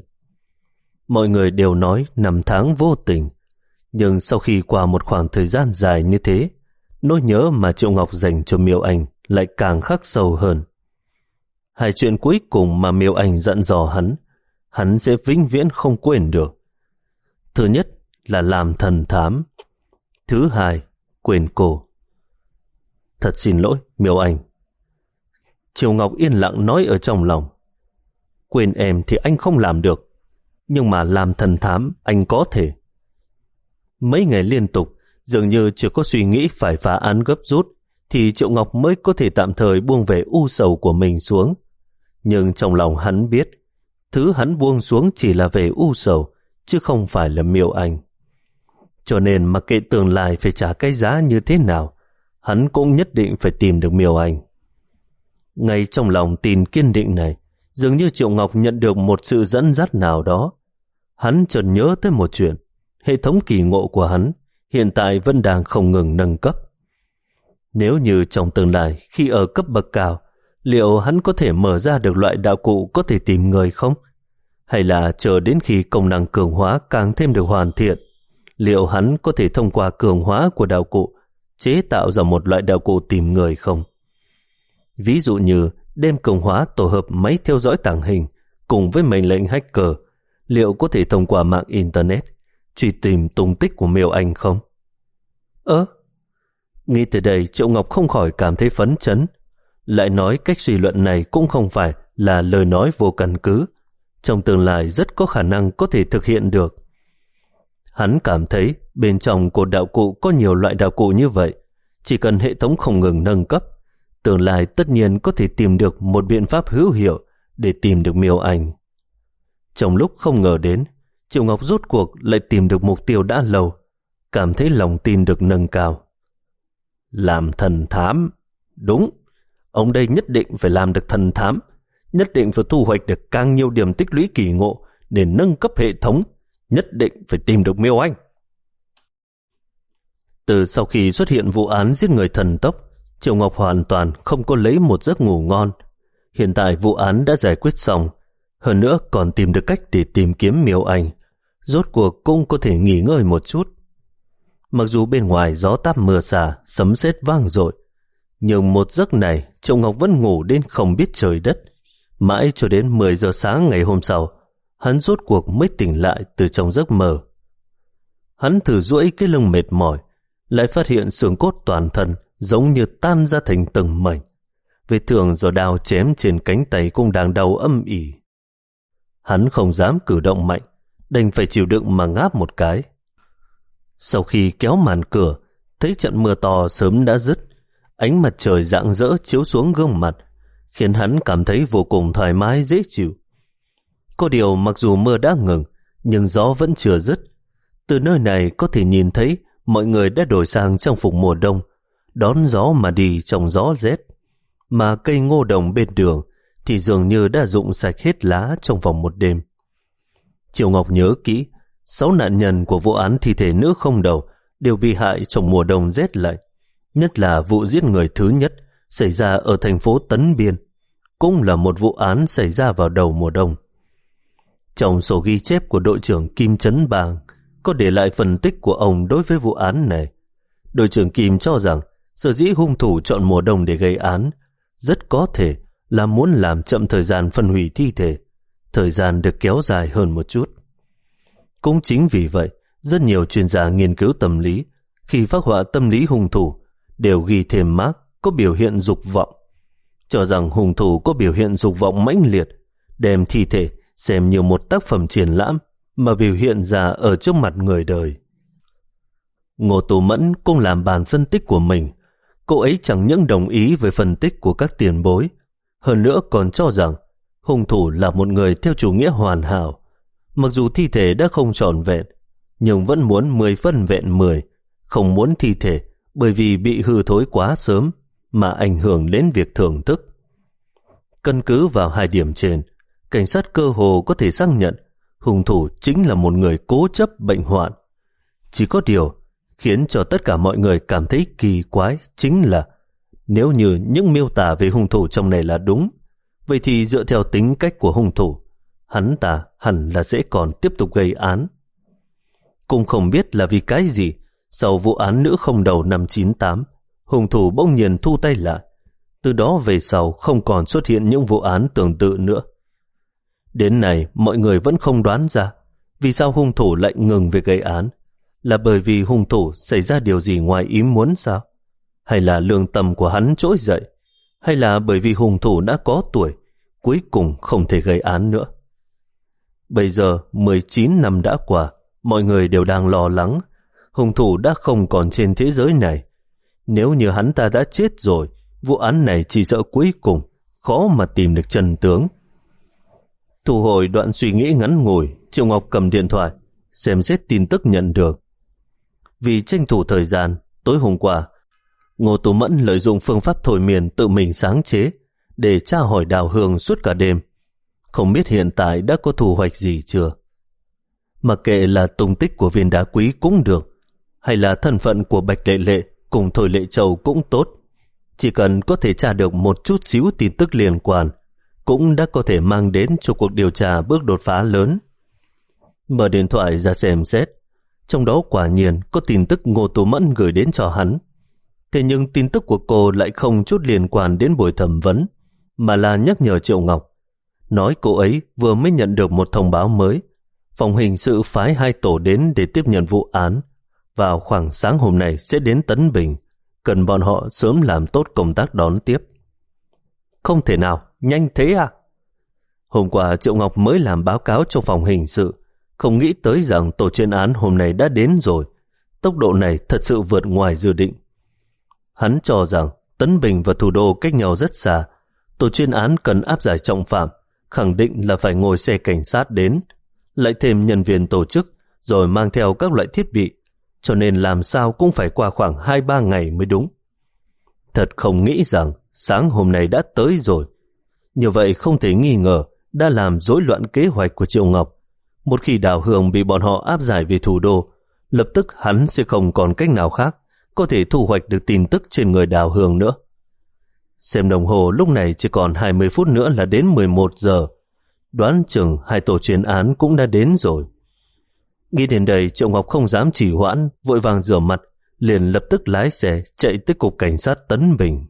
Mọi người đều nói năm tháng vô tình, nhưng sau khi qua một khoảng thời gian dài như thế, nỗi nhớ mà Triệu Ngọc dành cho Miêu Anh lại càng khắc sâu hơn. Hai chuyện cuối cùng mà Miêu Anh dặn dò hắn, hắn sẽ vĩnh viễn không quên được. Thứ nhất là làm thần thám, thứ hai quên cô. Thật xin lỗi Miêu Anh. Triệu Ngọc yên lặng nói ở trong lòng. Quên em thì anh không làm được, nhưng mà làm thần thám anh có thể. Mấy ngày liên tục, dường như chưa có suy nghĩ phải phá án gấp rút, thì Triệu Ngọc mới có thể tạm thời buông về u sầu của mình xuống. Nhưng trong lòng hắn biết, thứ hắn buông xuống chỉ là về u sầu, chứ không phải là Miêu Anh. Cho nên mặc kệ tương lai phải trả cái giá như thế nào, hắn cũng nhất định phải tìm được Miêu Anh. Ngay trong lòng tin kiên định này, dường như Triệu Ngọc nhận được một sự dẫn dắt nào đó. Hắn chợt nhớ tới một chuyện, hệ thống kỳ ngộ của hắn hiện tại vẫn đang không ngừng nâng cấp. Nếu như trong tương lai khi ở cấp bậc cao, liệu hắn có thể mở ra được loại đạo cụ có thể tìm người không? Hay là chờ đến khi công năng cường hóa càng thêm được hoàn thiện, liệu hắn có thể thông qua cường hóa của đạo cụ chế tạo ra một loại đạo cụ tìm người không? Ví dụ như đem cường hóa tổ hợp máy theo dõi tàng hình cùng với mệnh lệnh hacker, liệu có thể thông qua mạng Internet truy tìm tung tích của Miêu Anh không? Ơ, nghĩ từ đây Triệu Ngọc không khỏi cảm thấy phấn chấn. Lại nói cách suy luận này cũng không phải là lời nói vô căn cứ, trong tương lai rất có khả năng có thể thực hiện được. Hắn cảm thấy bên trong của đạo cụ có nhiều loại đạo cụ như vậy, chỉ cần hệ thống không ngừng nâng cấp, tương lai tất nhiên có thể tìm được một biện pháp hữu hiệu để tìm được Miêu Anh. Trong lúc không ngờ đến, Triệu Ngọc rốt cuộc lại tìm được mục tiêu đã lâu, cảm thấy lòng tin được nâng cao. Làm thần thám, đúng, ông đây nhất định phải làm được thần thám, nhất định phải thu hoạch được càng nhiều điểm tích lũy kỳ ngộ để nâng cấp hệ thống, nhất định phải tìm được Miêu Anh. Từ sau khi xuất hiện vụ án giết người thần tốc, Triệu Ngọc hoàn toàn không có lấy một giấc ngủ ngon. Hiện tại vụ án đã giải quyết xong, hơn nữa còn tìm được cách để tìm kiếm Miêu Anh, rốt cuộc cũng có thể nghỉ ngơi một chút. Mặc dù bên ngoài gió táp mưa xả, sấm sét vang dội, nhưng một giấc này Triệu Ngọc vẫn ngủ đến không biết trời đất. Mãi cho đến mười giờ sáng ngày hôm sau, hắn rốt cuộc mới tỉnh lại từ trong giấc mơ. Hắn thử duỗi cái lưng mệt mỏi, lại phát hiện xương cốt toàn thân giống như tan ra thành từng mảnh. Vết thương do đao chém trên cánh tay cũng đang đau âm ỉ. Hắn không dám cử động mạnh, đành phải chịu đựng mà ngáp một cái. Sau khi kéo màn cửa, thấy trận mưa to sớm đã dứt, ánh mặt trời rạng rỡ chiếu xuống gương mặt, khiến hắn cảm thấy vô cùng thoải mái dễ chịu. Có điều mặc dù mưa đã ngừng, nhưng gió vẫn chưa dứt. Từ nơi này có thể nhìn thấy mọi người đã đổi sang trang phục mùa đông, đón gió mà đi trong gió rét. Mà cây ngô đồng bên đường thì dường như đã rụng sạch hết lá trong vòng một đêm. Triệu Ngọc nhớ kỹ, sáu nạn nhân của vụ án thi thể nữ không đầu đều bị hại trong mùa đông rét lạnh, nhất là vụ giết người thứ nhất xảy ra ở thành phố Tấn Biên, cũng là một vụ án xảy ra vào đầu mùa đông. Trong sổ ghi chép của đội trưởng Kim Trấn Bang có để lại phân tích của ông đối với vụ án này. Đội trưởng Kim cho rằng sở dĩ hung thủ chọn mùa đông để gây án rất có thể là muốn làm chậm thời gian phân hủy thi thể, thời gian được kéo dài hơn một chút. Cũng chính vì vậy, rất nhiều chuyên gia nghiên cứu tâm lý khi phác họa tâm lý hung thủ đều ghi thêm mác có biểu hiện dục vọng, cho rằng hung thủ có biểu hiện dục vọng mãnh liệt, đem thi thể xem như một tác phẩm triển lãm mà biểu hiện ra ở trước mặt người đời. Ngô Tú Mẫn cũng làm bàn phân tích của mình. Cô ấy chẳng những đồng ý với phân tích của các tiền bối, hơn nữa còn cho rằng hung thủ là một người theo chủ nghĩa hoàn hảo. Mặc dù thi thể đã không trọn vẹn, nhưng vẫn muốn mười phân vẹn mười, không muốn thi thể bởi vì bị hư thối quá sớm mà ảnh hưởng đến việc thưởng thức. Căn cứ vào hai điểm trên, cảnh sát cơ hồ có thể xác nhận hung thủ chính là một người cố chấp bệnh hoạn. Chỉ có điều khiến cho tất cả mọi người cảm thấy kỳ quái chính là nếu như những miêu tả về hung thủ trong này là đúng, vậy thì dựa theo tính cách của hung thủ, hắn ta hẳn là sẽ còn tiếp tục gây án. Cũng không biết là vì cái gì, sau vụ án nữ không đầu năm chín tám, hung thủ bỗng nhiên thu tay lại. Từ đó về sau không còn xuất hiện những vụ án tương tự nữa. Đến nay mọi người vẫn không đoán ra vì sao hung thủ lại ngừng việc gây án. Là bởi vì hung thủ xảy ra điều gì ngoài ý muốn sao? Hay là lương tâm của hắn trỗi dậy? Hay là bởi vì hung thủ đã có tuổi, cuối cùng không thể gây án nữa? Bây giờ mười chín năm đã qua, mọi người đều đang lo lắng. Hung thủ đã không còn trên thế giới này. Nếu như hắn ta đã chết rồi, vụ án này chỉ sợ cuối cùng khó mà tìm được chân tướng. Thu hồi đoạn suy nghĩ ngắn ngủi, Triệu Ngọc cầm điện thoại xem xét tin tức nhận được. Vì tranh thủ thời gian, tối hôm qua Ngô Tú Mẫn lợi dụng phương pháp thôi miên tự mình sáng chế để tra hỏi Đào Hương suốt cả đêm. Không biết hiện tại đã có thu hoạch gì chưa. Mặc kệ là tung tích của viên đá quý cũng được, hay là thân phận của Bạch Lệ Lệ cùng Thôi Lệ Châu cũng tốt, chỉ cần có thể tra được một chút xíu tin tức liên quan, cũng đã có thể mang đến cho cuộc điều tra bước đột phá lớn. Mở điện thoại ra xem xét, trong đó quả nhiên có tin tức Ngô Tú Mẫn gửi đến cho hắn. Thế nhưng tin tức của cô lại không chút liên quan đến buổi thẩm vấn, mà là nhắc nhở Triệu Ngọc. Nói cô ấy vừa mới nhận được một thông báo mới, phòng hình sự phái hai tổ đến để tiếp nhận vụ án. Vào khoảng sáng hôm nay sẽ đến Tấn Bình, cần bọn họ sớm làm tốt công tác đón tiếp. Không thể nào, nhanh thế à? Hôm qua Triệu Ngọc mới làm báo cáo cho phòng hình sự, không nghĩ tới rằng tổ chuyên án hôm nay đã đến rồi. Tốc độ này thật sự vượt ngoài dự định. Hắn cho rằng Tấn Bình và thủ đô cách nhau rất xa. Tổ chuyên án cần áp giải trọng phạm, khẳng định là phải ngồi xe cảnh sát đến, lại thêm nhân viên tổ chức, rồi mang theo các loại thiết bị, cho nên làm sao cũng phải qua khoảng hai ba ngày mới đúng. Thật không nghĩ rằng sáng hôm nay đã tới rồi. Như vậy không thể nghi ngờ đã làm rối loạn kế hoạch của Triệu Ngọc. Một khi Đào Hương bị bọn họ áp giải về thủ đô, lập tức hắn sẽ không còn cách nào khác có thể thu hoạch được tin tức trên người Đào Hương nữa. Xem đồng hồ lúc này chỉ còn hai mươi phút nữa là đến mười một giờ. Đoán chừng hai tổ chuyên án cũng đã đến rồi. Nghĩ đến đây, Triệu Ngọc không dám trì hoãn, vội vàng rửa mặt, liền lập tức lái xe chạy tới cục cảnh sát Tấn Bình.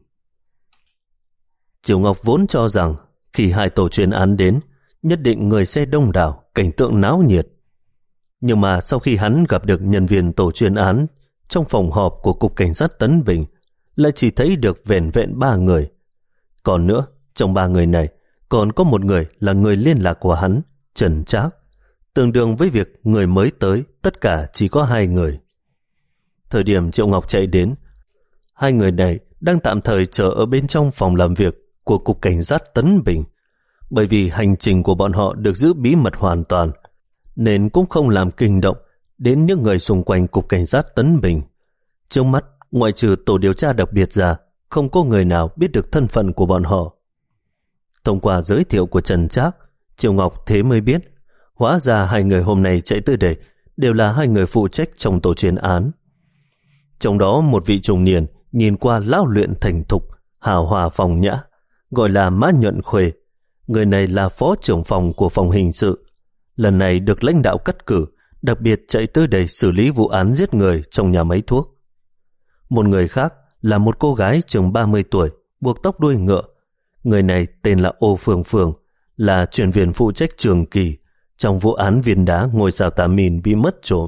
Triệu Ngọc vốn cho rằng khi hai tổ chuyên án đến, nhất định người xe đông đảo, cảnh tượng náo nhiệt. Nhưng mà sau khi hắn gặp được nhân viên tổ chuyên án, trong phòng họp của Cục Cảnh sát Tấn Bình lại chỉ thấy được vẻn vẹn ba người. Còn nữa, trong ba người này còn có một người là người liên lạc của hắn, Trần Trác, tương đương với việc người mới tới tất cả chỉ có hai người. Thời điểm Triệu Ngọc chạy đến, hai người này đang tạm thời chờ ở bên trong phòng làm việc của Cục Cảnh sát Tấn Bình. Bởi vì hành trình của bọn họ được giữ bí mật hoàn toàn, nên cũng không làm kinh động đến những người xung quanh Cục Cảnh sát Tấn Bình. Trước mắt, ngoại trừ tổ điều tra đặc biệt ra, không có người nào biết được thân phận của bọn họ. Thông qua giới thiệu của Trần Trác, Triệu Ngọc thế mới biết, hóa ra hai người hôm nay chạy tới đây đều là hai người phụ trách trong tổ chuyên án. Trong đó một vị trung niên nhìn qua lão luyện thành thục, hào hòa phong nhã, gọi là Mã Nhuận Khuê. Người này là phó trưởng phòng của phòng hình sự, lần này được lãnh đạo cắt cử, đặc biệt chạy tới đây xử lý vụ án giết người trong nhà máy thuốc. Một người khác là một cô gái chừng ba mươi tuổi, buộc tóc đuôi ngựa. Người này tên là Ô Phương Phương, là chuyên viên phụ trách Trường Kỳ trong vụ án viên đá ngôi sao Tà Mìn bị mất trộm.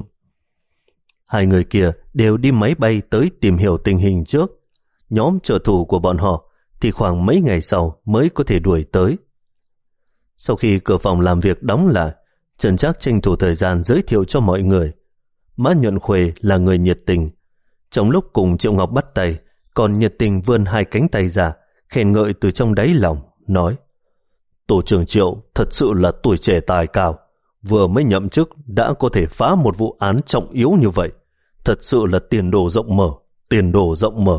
Hai người kia đều đi máy bay tới tìm hiểu tình hình trước. Nhóm trợ thủ của bọn họ thì khoảng mấy ngày sau mới có thể đuổi tới. Sau khi cửa phòng làm việc đóng lại, Trần Trác tranh thủ thời gian giới thiệu cho mọi người. Mã Nhuận Khuê là người nhiệt tình. Trong lúc cùng Triệu Ngọc bắt tay, còn nhiệt tình vươn hai cánh tay ra, khen ngợi từ trong đáy lòng, nói: Tổ trưởng Triệu thật sự là tuổi trẻ tài cao, vừa mới nhậm chức đã có thể phá một vụ án trọng yếu như vậy. Thật sự là tiền đồ rộng mở, tiền đồ rộng mở.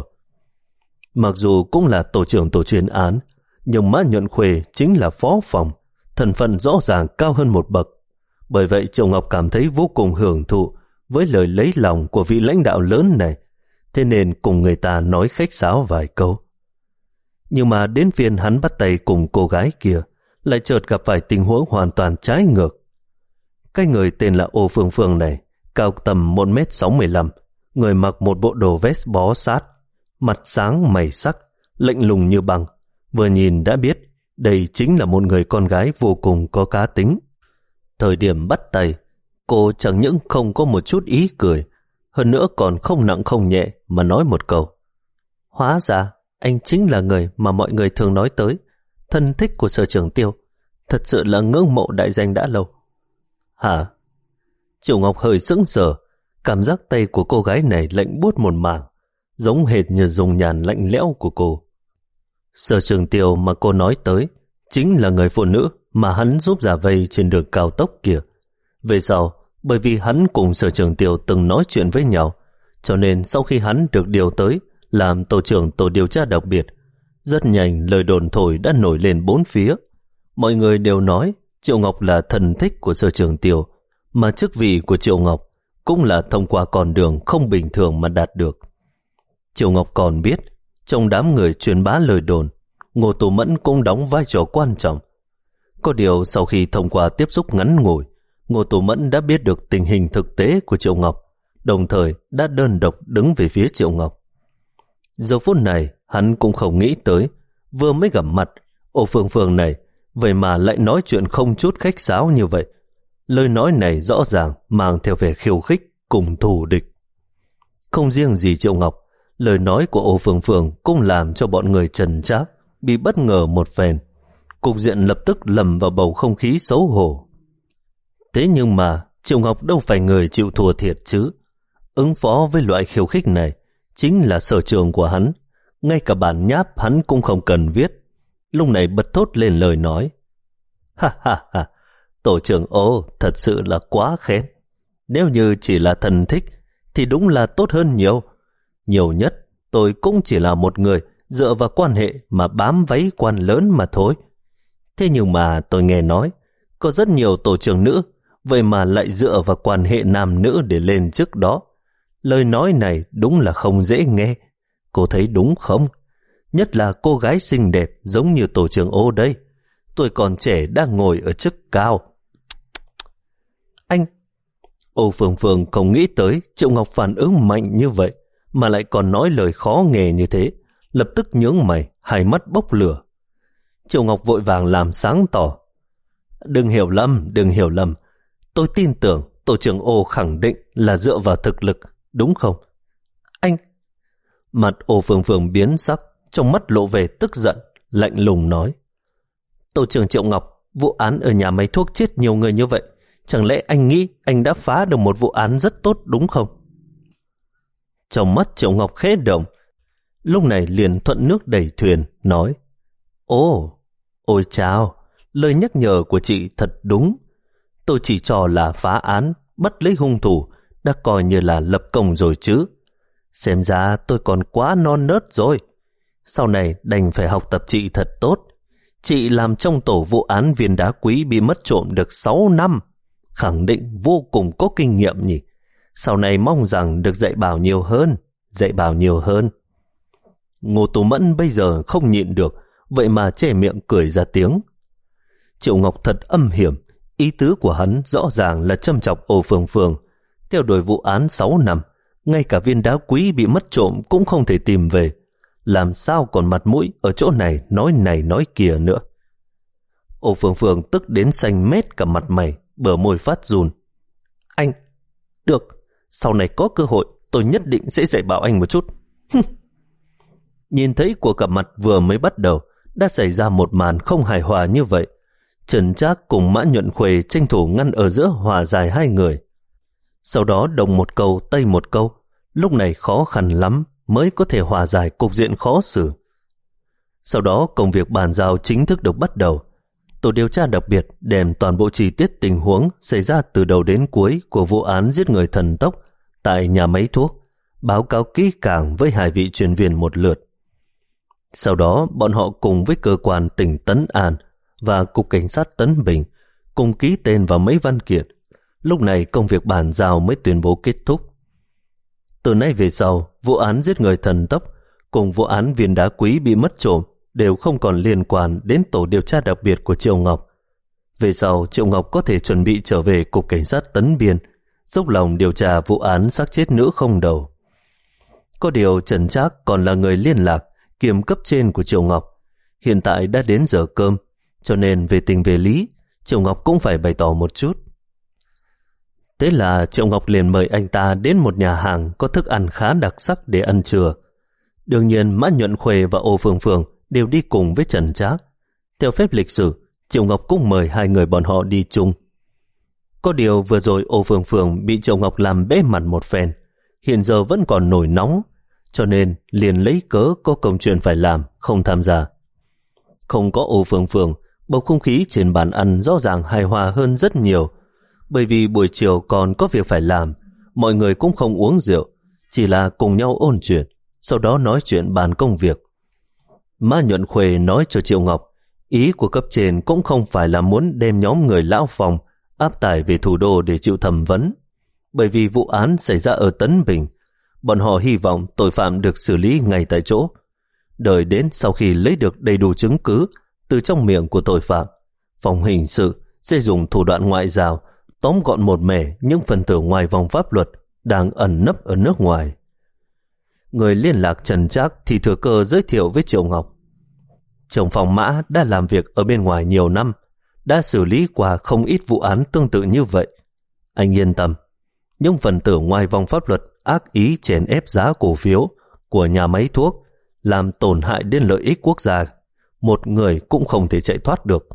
Mặc dù cũng là tổ trưởng tổ chuyên án, nhưng Mã Nhuận Khuê chính là phó phòng, thân phận rõ ràng cao hơn một bậc. Bởi vậy Triệu Ngọc cảm thấy vô cùng hưởng thụ với lời lấy lòng của vị lãnh đạo lớn này, thế nên cùng người ta nói khách sáo vài câu. Nhưng mà đến phiên hắn bắt tay cùng cô gái kia, lại chợt gặp phải tình huống hoàn toàn trái ngược. Cái người tên là Ô Phương Phương này cao tầm một mét sáu mươi lăm, người mặc một bộ đồ vest bó sát, mặt sáng mày sắc, lạnh lùng như băng. Vừa nhìn đã biết đây chính là một người con gái vô cùng có cá tính. Thời điểm bắt tay, cô chẳng những không có một chút ý cười, hơn nữa còn không nặng không nhẹ mà nói một câu: Hóa ra anh chính là người mà mọi người thường nói tới, thân thích của sở trưởng Tiêu. Thật sự là ngưỡng mộ đại danh đã lâu. Hả? Triệu Ngọc hơi sững sờ, cảm giác tay của cô gái này lạnh buốt một mảng, giống hệt như dùng nhàn lạnh lẽo của cô. Sở trưởng Tiêu mà cô nói tới chính là người phụ nữ mà hắn giúp giả vây trên đường cao tốc kia. Về sau, bởi vì hắn cùng sở trưởng Tiêu từng nói chuyện với nhau, cho nên sau khi hắn được điều tới làm tổ trưởng tổ điều tra đặc biệt, rất nhanh lời đồn thổi đã nổi lên bốn phía. Mọi người đều nói Triệu Ngọc là thần thích của sở trưởng Tiêu, mà chức vị của Triệu Ngọc cũng là thông qua con đường không bình thường mà đạt được. Triệu Ngọc còn biết, trong đám người truyền bá lời đồn, Ngô Tú Mẫn cũng đóng vai trò quan trọng. Có điều sau khi thông qua tiếp xúc ngắn ngủi, Ngô Tú Mẫn đã biết được tình hình thực tế của Triệu Ngọc, đồng thời đã đơn độc đứng về phía Triệu Ngọc. Giờ phút này, hắn cũng không nghĩ tới, vừa mới gặp mặt, Ô Phương Phương này, vậy mà lại nói chuyện không chút khách sáo như vậy. Lời nói này rõ ràng mang theo vẻ khiêu khích cùng thù địch. Không riêng gì Triệu Ngọc, lời nói của Ô Phương Phương cũng làm cho bọn người Trần Trác bị bất ngờ một phen. Cục diện lập tức lầm vào bầu không khí xấu hổ. Thế nhưng mà Triệu Ngọc đâu phải người chịu thua thiệt chứ. Ứng phó với loại khiêu khích này chính là sở trường của hắn. Ngay cả bản nháp hắn cũng không cần viết. Lúc này bật thốt lên lời nói: Ha ha ha, tổ trưởng Ô thật sự là quá khen. Nếu như chỉ là thần thích thì đúng là tốt hơn nhiều. Nhiều nhất tôi cũng chỉ là một người dựa vào quan hệ mà bám váy quan lớn mà thôi. Thế nhưng mà tôi nghe nói có rất nhiều tổ trưởng nữ, vậy mà lại dựa vào quan hệ nam nữ để lên chức đó. Lời nói này đúng là không dễ nghe. Cô thấy đúng không? Nhất là cô gái xinh đẹp giống như tổ trưởng Ô đây. Tuổi còn trẻ đang ngồi ở chức cao. Anh... Ô Phương Phương không nghĩ tới Triệu Ngọc phản ứng mạnh như vậy, mà lại còn nói lời khó nghe như thế. Lập tức nhướng mày, hai mắt bốc lửa. Triệu Ngọc vội vàng làm sáng tỏ: Đừng hiểu lầm, đừng hiểu lầm. Tôi tin tưởng tổ trưởng Ô khẳng định là dựa vào thực lực, đúng không? Mặt Ô Phương Phương biến sắc, trong mắt lộ vẻ tức giận, lạnh lùng nói: Tổ trưởng Triệu Ngọc, vụ án ở nhà máy thuốc chết nhiều người như vậy, chẳng lẽ anh nghĩ anh đã phá được một vụ án rất tốt đúng không? Trong mắt Triệu Ngọc khẽ động, lúc này liền thuận nước đẩy thuyền, nói: Ồ, ôi chao, lời nhắc nhở của chị thật đúng. Tôi chỉ cho là phá án, bắt lấy hung thủ, đã coi như là lập công rồi chứ. Xem ra tôi còn quá non nớt rồi. Sau này đành phải học tập chị thật tốt. Chị làm trong tổ vụ án viên đá quý bị mất trộm được sáu năm, khẳng định vô cùng có kinh nghiệm nhỉ. Sau này mong rằng được dạy bảo nhiều hơn, dạy bảo nhiều hơn. Ngô Tú Mẫn bây giờ không nhịn được, vậy mà che miệng cười ra tiếng. Triệu Ngọc thật âm hiểm, ý tứ của hắn rõ ràng là châm chọc Ô Phương Phương. Theo đuổi vụ án sáu năm, ngay cả viên đá quý bị mất trộm cũng không thể tìm về, làm sao còn mặt mũi ở chỗ này nói này nói kia nữa. Ô Phương Phương tức đến xanh mét cả mặt mày, bờ môi phát run. Anh, được, sau này có cơ hội tôi nhất định sẽ dạy bảo anh một chút. Nhìn thấy cuộc gặp mặt vừa mới bắt đầu đã xảy ra một màn không hài hòa như vậy. Trần Trác cùng Mã Nhuận Khuê tranh thủ ngăn ở giữa hòa giải hai người. Sau đó đồng một câu tây một câu, lúc này khó khăn lắm mới có thể hòa giải cục diện khó xử. Sau đó công việc bàn giao chính thức được bắt đầu. Tổ điều tra đặc biệt đem toàn bộ chi tiết tình huống xảy ra từ đầu đến cuối của vụ án giết người thần tốc tại nhà máy thuốc, báo cáo kỹ càng với hai vị chuyên viên một lượt. Sau đó bọn họ cùng với cơ quan tỉnh Tấn An và cục cảnh sát Tấn Bình cùng ký tên vào mấy văn kiện. Lúc này công việc bàn giao mới tuyên bố kết thúc. Từ nay về sau, vụ án giết người thần tốc cùng vụ án viên đá quý bị mất trộm đều không còn liên quan đến tổ điều tra đặc biệt của Triệu Ngọc. Về sau, Triệu Ngọc có thể chuẩn bị trở về cục cảnh sát Tấn Biên, dốc lòng điều tra vụ án xác chết nữ không đầu. Có điều Trần Trác còn là người liên lạc kiêm cấp trên của Triệu Ngọc. Hiện tại đã đến giờ cơm, cho nên về tình về lý, Triệu Ngọc cũng phải bày tỏ một chút. Thế là Triệu Ngọc liền mời anh ta đến một nhà hàng có thức ăn khá đặc sắc để ăn trưa. Đương nhiên Mã Nhuận Khuê và Ô Phương Phương đều đi cùng với Trần Trác. Theo phép lịch sử, Triệu Ngọc cũng mời hai người bọn họ đi chung. Có điều vừa rồi Ô Phương Phương bị Triệu Ngọc làm bẽ mặt một phen, hiện giờ vẫn còn nổi nóng, cho nên liền lấy cớ có công chuyện phải làm, không tham gia. Không có Ô Phương Phương, bầu không khí trên bàn ăn rõ ràng hài hòa hơn rất nhiều. Bởi vì buổi chiều còn có việc phải làm, mọi người cũng không uống rượu, chỉ là cùng nhau ôn chuyện, sau đó nói chuyện bàn công việc. Mã Nhuận Khuê nói cho Triệu Ngọc, ý của cấp trên cũng không phải là muốn đem nhóm người lão phòng áp tải về thủ đô để chịu thẩm vấn. Bởi vì vụ án xảy ra ở Tấn Bình, bọn họ hy vọng tội phạm được xử lý ngay tại chỗ. Đợi đến sau khi lấy được đầy đủ chứng cứ từ trong miệng của tội phạm, phòng hình sự sẽ dùng thủ đoạn ngoại giao tóm gọn một mẻ những phần tử ngoài vòng pháp luật đang ẩn nấp ở nước ngoài. Người liên lạc Trần Trác thì thừa cơ giới thiệu với Triệu Ngọc. Trưởng phòng Mã đã làm việc ở bên ngoài nhiều năm, đã xử lý qua không ít vụ án tương tự như vậy. Anh yên tâm, những phần tử ngoài vòng pháp luật ác ý chèn ép giá cổ phiếu của nhà máy thuốc, làm tổn hại đến lợi ích quốc gia, một người cũng không thể chạy thoát được.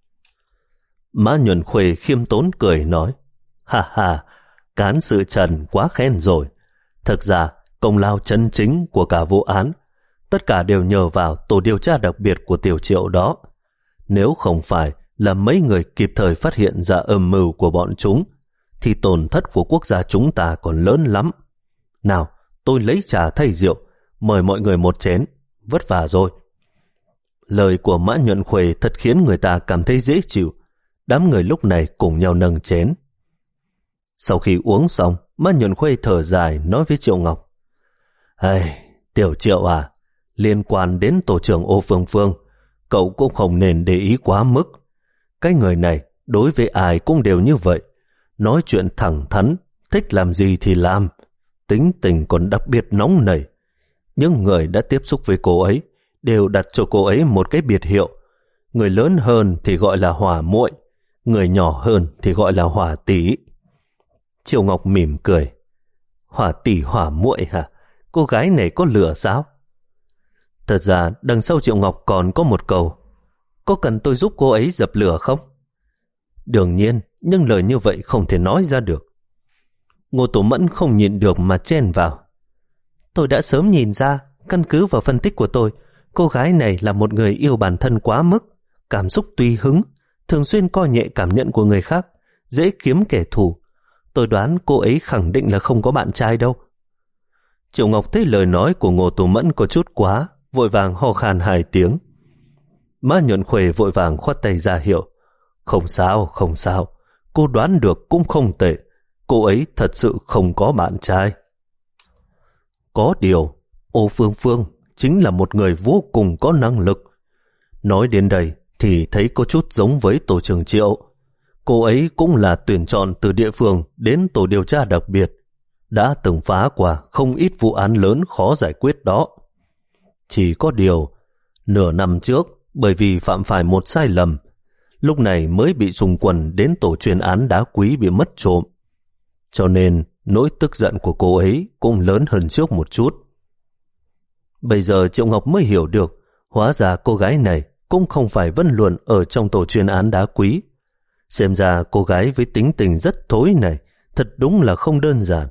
Mã Nhuận Khuê khiêm tốn cười nói, ha ha, cán sự Trần quá khen rồi. Thực ra, công lao chân chính của cả vụ án, tất cả đều nhờ vào tổ điều tra đặc biệt của Tiểu Triệu đó. Nếu không phải là mấy người kịp thời phát hiện ra âm mưu của bọn chúng, thì tổn thất của quốc gia chúng ta còn lớn lắm. Nào, tôi lấy trà thay rượu, mời mọi người một chén, vất vả rồi. Lời của Mã Nhuận Khuê thật khiến người ta cảm thấy dễ chịu. Đám người lúc này cùng nhau nâng chén. Sau khi uống xong, Mã Nhuận Khuê thở dài nói với Triệu Ngọc, Ây, Tiểu Triệu à, liên quan đến tổ trưởng Ô Phương Phương, cậu cũng không nên để ý quá mức. Cái người này đối với ai cũng đều như vậy, nói chuyện thẳng thắn, thích làm gì thì làm, tính tình còn đặc biệt nóng nảy. Những người đã tiếp xúc với cô ấy đều đặt cho cô ấy một cái biệt hiệu. Người lớn hơn thì gọi là Hỏa Muội, người nhỏ hơn thì gọi là Hỏa Tỷ. Triệu Ngọc mỉm cười, Hỏa Tỷ Hỏa Muội hả? cô gái này có lừa sao? Thật ra đằng sau Triệu Ngọc còn có một câu: có cần tôi giúp cô ấy dập lửa không? Đương nhiên, nhưng lời như vậy không thể nói ra được. Ngô Tố Mẫn không nhịn được mà chen vào: tôi đã sớm nhìn ra, căn cứ vào phân tích của tôi, cô gái này là một người yêu bản thân quá mức, cảm xúc tùy hứng, thường xuyên coi nhẹ cảm nhận của người khác, dễ kiếm kẻ thù. Tôi đoán cô ấy khẳng định là không có bạn trai đâu. Triệu Ngọc thấy lời nói của Ngô Tố Mẫn có chút quá, vội vàng ho khan hai tiếng. Mã Nhuận Khuê vội vàng khoát tay ra hiệu: không sao, không sao, cô đoán được cũng không tệ, cô ấy thật sự không có bạn trai. Có điều, Ô Phương Phương chính là một người vô cùng có năng lực. Nói đến đây thì thấy có chút giống với tổ trưởng Triệu. Cô ấy cũng là tuyển chọn từ địa phương đến tổ điều tra đặc biệt, đã từng phá qua không ít vụ án lớn khó giải quyết đó. Chỉ có điều, nửa năm trước bởi vì phạm phải một sai lầm, lúc này mới bị xung quần đến tổ chuyên án đá quý bị mất trộm. Cho nên nỗi tức giận của cô ấy cũng lớn hơn trước một chút. Bây giờ Triệu Ngọc mới hiểu được, hóa ra cô gái này cũng không phải vẫn luôn ở trong tổ chuyên án đá quý. Xem ra cô gái với tính tình rất thối này thật đúng là không đơn giản.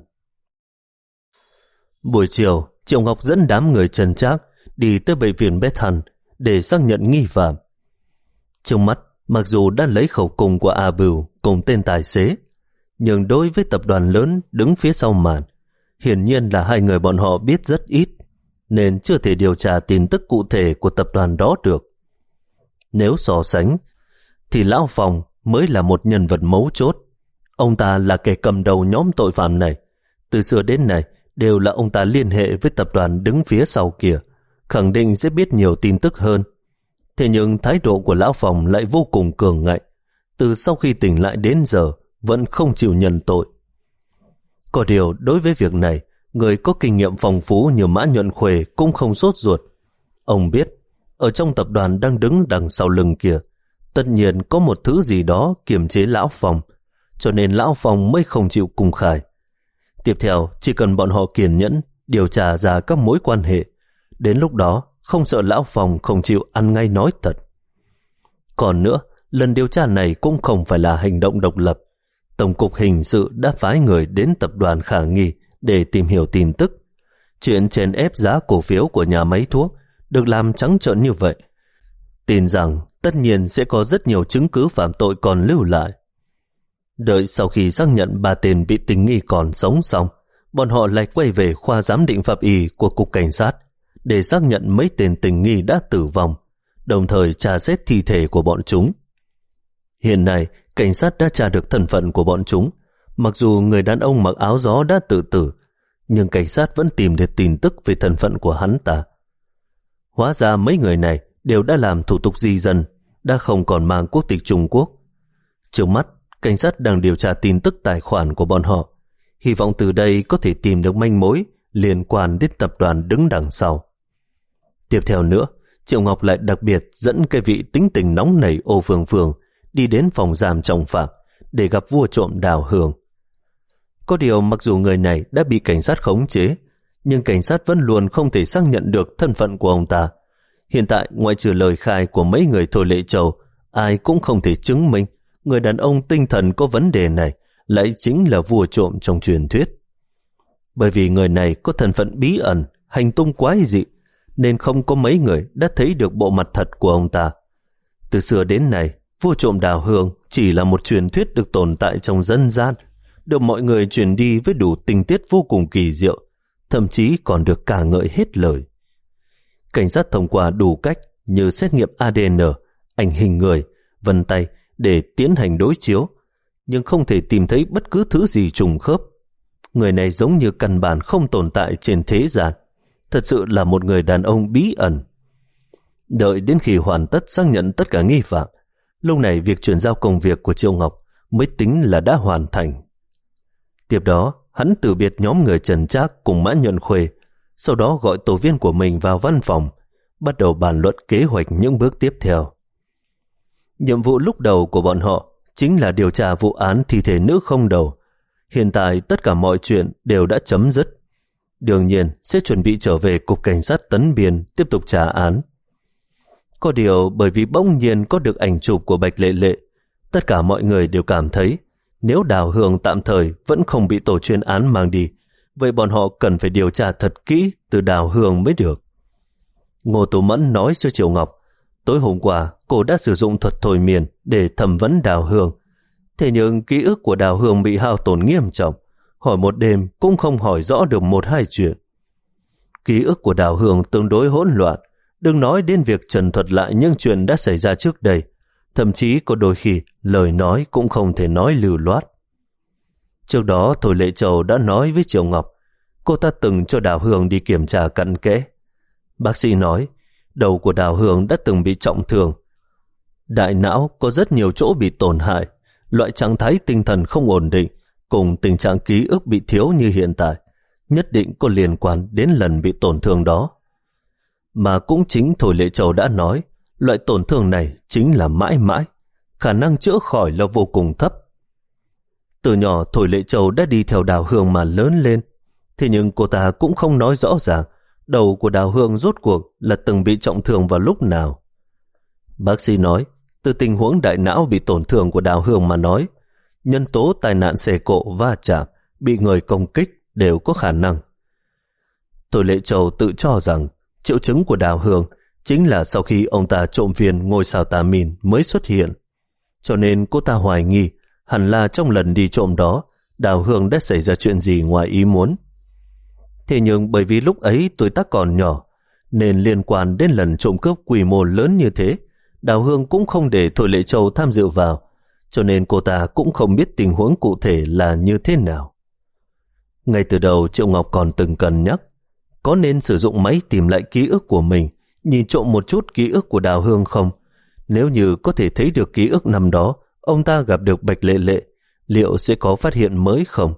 Buổi chiều, Triệu Ngọc dẫn đám người Trần Trác đi tới bệnh viện Bethany để xác nhận nghi phạm. Trước mắt, mặc dù đã lấy khẩu cung của A Bưu cùng tên tài xế, nhưng đối với tập đoàn lớn đứng phía sau màn, hiển nhiên là hai người bọn họ biết rất ít, nên chưa thể điều tra tin tức cụ thể của tập đoàn đó được. Nếu so sánh, thì Lão Phong mới là một nhân vật mấu chốt. Ông ta là kẻ cầm đầu nhóm tội phạm này. Từ xưa đến nay, đều là ông ta liên hệ với tập đoàn đứng phía sau kia, khẳng định sẽ biết nhiều tin tức hơn. Thế nhưng thái độ của Lão Phong lại vô cùng cường ngạnh. Từ sau khi tỉnh lại đến giờ, vẫn không chịu nhận tội. Có điều, đối với việc này, người có kinh nghiệm phong phú như Mã Nhuận Khuê cũng không sốt ruột. Ông biết, ở trong tập đoàn đang đứng đằng sau lưng kia, tất nhiên có một thứ gì đó kiềm chế Lão Phong, cho nên Lão Phong mới không chịu công khai. Tiếp theo, chỉ cần bọn họ kiên nhẫn, điều tra ra các mối quan hệ, đến lúc đó không sợ Lão Phong không chịu ăn ngay nói thật. Còn nữa, lần điều tra này cũng không phải là hành động độc lập. Tổng cục Hình sự đã phái người đến tập đoàn khả nghi để tìm hiểu tin tức. Chuyện chèn ép giá cổ phiếu của nhà máy thuốc được làm trắng trợn như vậy, tin rằng tất nhiên sẽ có rất nhiều chứng cứ phạm tội còn lưu lại. Đợi sau khi xác nhận ba tên bị tình nghi còn sống xong, bọn họ lại quay về khoa giám định pháp y của Cục Cảnh sát để xác nhận mấy tên tình nghi đã tử vong, đồng thời tra xét thi thể của bọn chúng. Hiện nay, cảnh sát đã tra được thân phận của bọn chúng. Mặc dù người đàn ông mặc áo gió đã tự tử, nhưng cảnh sát vẫn tìm được tin tức về thân phận của hắn ta. Hóa ra mấy người này đều đã làm thủ tục di dân, đã không còn mang quốc tịch Trung Quốc. Trước mắt, cảnh sát đang điều tra tin tức tài khoản của bọn họ, hy vọng từ đây có thể tìm được manh mối liên quan đến tập đoàn đứng đằng sau. Tiếp theo nữa, Triệu Ngọc lại đặc biệt dẫn cái vị tính tình nóng nảy Ô Phương Phương đi đến phòng giam trọng phạm để gặp vua trộm Đào Hương. Có điều mặc dù người này đã bị cảnh sát khống chế, nhưng cảnh sát vẫn luôn không thể xác nhận được thân phận của ông ta. Hiện tại, ngoại trừ lời khai của mấy người Thôi Lệ Châu, ai cũng không thể chứng minh người đàn ông tinh thần có vấn đề này lại chính là vua trộm trong truyền thuyết. Bởi vì người này có thân phận bí ẩn, hành tung quái dị, nên không có mấy người đã thấy được bộ mặt thật của ông ta. Từ xưa đến nay, vua trộm Đào Hương chỉ là một truyền thuyết được tồn tại trong dân gian, được mọi người truyền đi với đủ tình tiết vô cùng kỳ diệu, thậm chí còn được ca ngợi hết lời. Cảnh sát thông qua đủ cách như xét nghiệm a đê en, ảnh hình người, vân tay để tiến hành đối chiếu, nhưng không thể tìm thấy bất cứ thứ gì trùng khớp. Người này giống như căn bản không tồn tại trên thế gian, thật sự là một người đàn ông bí ẩn. Đợi đến khi hoàn tất xác nhận tất cả nghi phạm, lúc này việc chuyển giao công việc của Triệu Ngọc mới tính là đã hoàn thành. Tiếp đó, hắn từ biệt nhóm người Trần Trác cùng Mã Nhuận Khuê, sau đó gọi tổ viên của mình vào văn phòng, bắt đầu bàn luận kế hoạch những bước tiếp theo. Nhiệm vụ lúc đầu của bọn họ chính là điều tra vụ án thi thể nữ không đầu. Hiện tại tất cả mọi chuyện đều đã chấm dứt. đương nhiên sẽ chuẩn bị trở về cục cảnh sát Tấn Biên tiếp tục trả án. Có điều bởi vì bỗng nhiên có được ảnh chụp của Bạch Lệ Lệ, tất cả mọi người đều cảm thấy nếu Đào Hương tạm thời vẫn không bị tổ chuyên án mang đi, vậy bọn họ cần phải điều tra thật kỹ từ Đào Hương mới được. Ngô Tú Mẫn nói cho Triệu Ngọc, tối hôm qua cô đã sử dụng thuật thôi miên để thẩm vấn Đào Hương. Thế nhưng ký ức của Đào Hương bị hao tổn nghiêm trọng, hỏi một đêm cũng không hỏi rõ được một hai chuyện. Ký ức của Đào Hương tương đối hỗn loạn, đừng nói đến việc trần thuật lại những chuyện đã xảy ra trước đây, thậm chí có đôi khi lời nói cũng không thể nói lưu loát. Trước đó Thôi Lệ Châu đã nói với Triệu Ngọc, cô ta từng cho Đào Hương đi kiểm tra cặn kẽ. Bác sĩ nói, đầu của Đào Hương đã từng bị trọng thương. Đại não có rất nhiều chỗ bị tổn hại, loại trạng thái tinh thần không ổn định cùng tình trạng ký ức bị thiếu như hiện tại, nhất định có liên quan đến lần bị tổn thương đó. Mà cũng chính Thôi Lệ Châu đã nói, loại tổn thương này chính là mãi mãi, khả năng chữa khỏi là vô cùng thấp. Từ nhỏ Thôi Lệ Châu đã đi theo Đào Hương mà lớn lên, thế nhưng cô ta cũng không nói rõ ràng đầu của Đào Hương rốt cuộc là từng bị trọng thương vào lúc nào. Bác sĩ nói, từ tình huống đại não bị tổn thương của Đào Hương mà nói, nhân tố tai nạn xe cộ va chạm, bị người công kích đều có khả năng. Thôi Lệ Châu tự cho rằng triệu chứng của Đào Hương chính là sau khi ông ta trộm viên ngôi sao tà mìn mới xuất hiện, cho nên cô ta hoài nghi hẳn là trong lần đi trộm đó Đào Hương đã xảy ra chuyện gì ngoài ý muốn. Thế nhưng bởi vì lúc ấy tuổi tác còn nhỏ, nên liên quan đến lần trộm cướp quy mô lớn như thế, Đào Hương cũng không để Thôi Lệ Châu tham dự vào, cho nên cô ta cũng không biết tình huống cụ thể là như thế nào. Ngay từ đầu Triệu Ngọc còn từng cân nhắc có nên sử dụng máy tìm lại ký ức của mình, nhìn trộm một chút ký ức của Đào Hương không. Nếu như có thể thấy được ký ức năm đó ông ta gặp được Bạch Lệ Lệ, liệu sẽ có phát hiện mới không?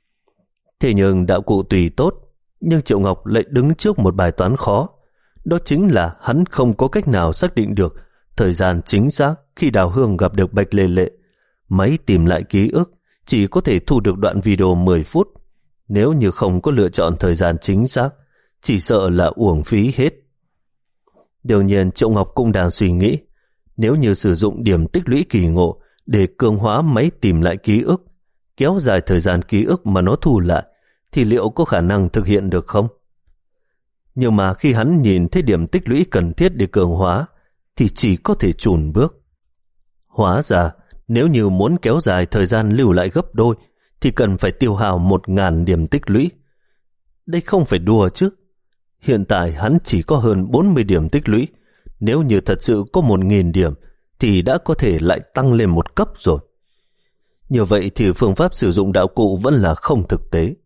Thế nhưng đạo cụ tùy tốt, nhưng Triệu Ngọc lại đứng trước một bài toán khó. Đó chính là hắn không có cách nào xác định được thời gian chính xác khi Đào Hương gặp được Bạch Lệ Lệ. Máy tìm lại ký ức chỉ có thể thu được đoạn video mười phút. Nếu như không có lựa chọn thời gian chính xác, chỉ sợ là uổng phí hết. Đương nhiên Triệu Ngọc cũng đang suy nghĩ, nếu như sử dụng điểm tích lũy kỳ ngộ để cường hóa máy tìm lại ký ức, kéo dài thời gian ký ức mà nó thu lại, thì liệu có khả năng thực hiện được không? Nhưng mà khi hắn nhìn thấy điểm tích lũy cần thiết để cường hóa, thì chỉ có thể chùn bước. Hóa ra, nếu như muốn kéo dài thời gian lưu lại gấp đôi, thì cần phải tiêu hao một ngàn điểm tích lũy. Đây không phải đùa chứ. Hiện tại hắn chỉ có hơn bốn mươi điểm tích lũy. Nếu như thật sự có một nghìn điểm, thì đã có thể lại tăng lên một cấp rồi. Như vậy thì phương pháp sử dụng đạo cụ vẫn là không thực tế.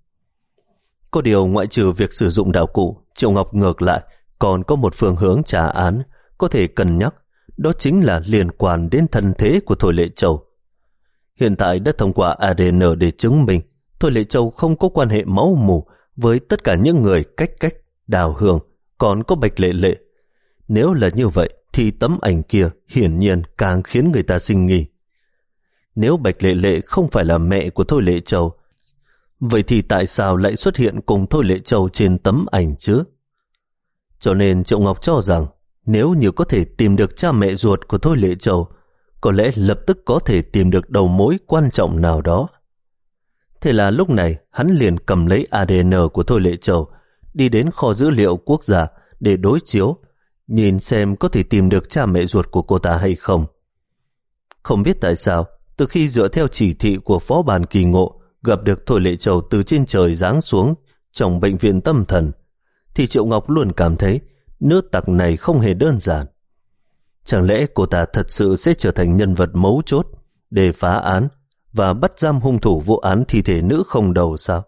Có điều ngoại trừ việc sử dụng đạo cụ, Triệu Ngọc ngược lại còn có một phương hướng trả án có thể cân nhắc, đó chính là liên quan đến thân thế của Thôi Lệ Châu. Hiện tại đã thông qua a đê en để chứng minh Thôi Lệ Châu không có quan hệ máu mủ với tất cả những người cách cách, Đào Hương, còn có Bạch Lệ Lệ. Nếu là như vậy thì tấm ảnh kia hiển nhiên càng khiến người ta sinh nghi. Nếu Bạch Lệ Lệ không phải là mẹ của Thôi Lệ Châu, vậy thì tại sao lại xuất hiện cùng Thôi Lệ Châu trên tấm ảnh chứ? Cho nên Triệu Ngọc cho rằng nếu như có thể tìm được cha mẹ ruột của Thôi Lệ Châu, có lẽ lập tức có thể tìm được đầu mối quan trọng nào đó. Thế là lúc này hắn liền cầm lấy a đê en của Thôi Lệ Châu, đi đến kho dữ liệu quốc gia để đối chiếu, nhìn xem có thể tìm được cha mẹ ruột của cô ta hay không. Không biết tại sao, từ khi dựa theo chỉ thị của Phó Bàn Kỳ Ngộ gặp được Thôi Lệ Châu từ trên trời giáng xuống trong bệnh viện tâm thần, thì Triệu Ngọc luôn cảm thấy nữ tặc này không hề đơn giản. Chẳng lẽ cô ta thật sự sẽ trở thành nhân vật mấu chốt để phá án và bắt giam hung thủ vụ án thi thể nữ không đầu sao?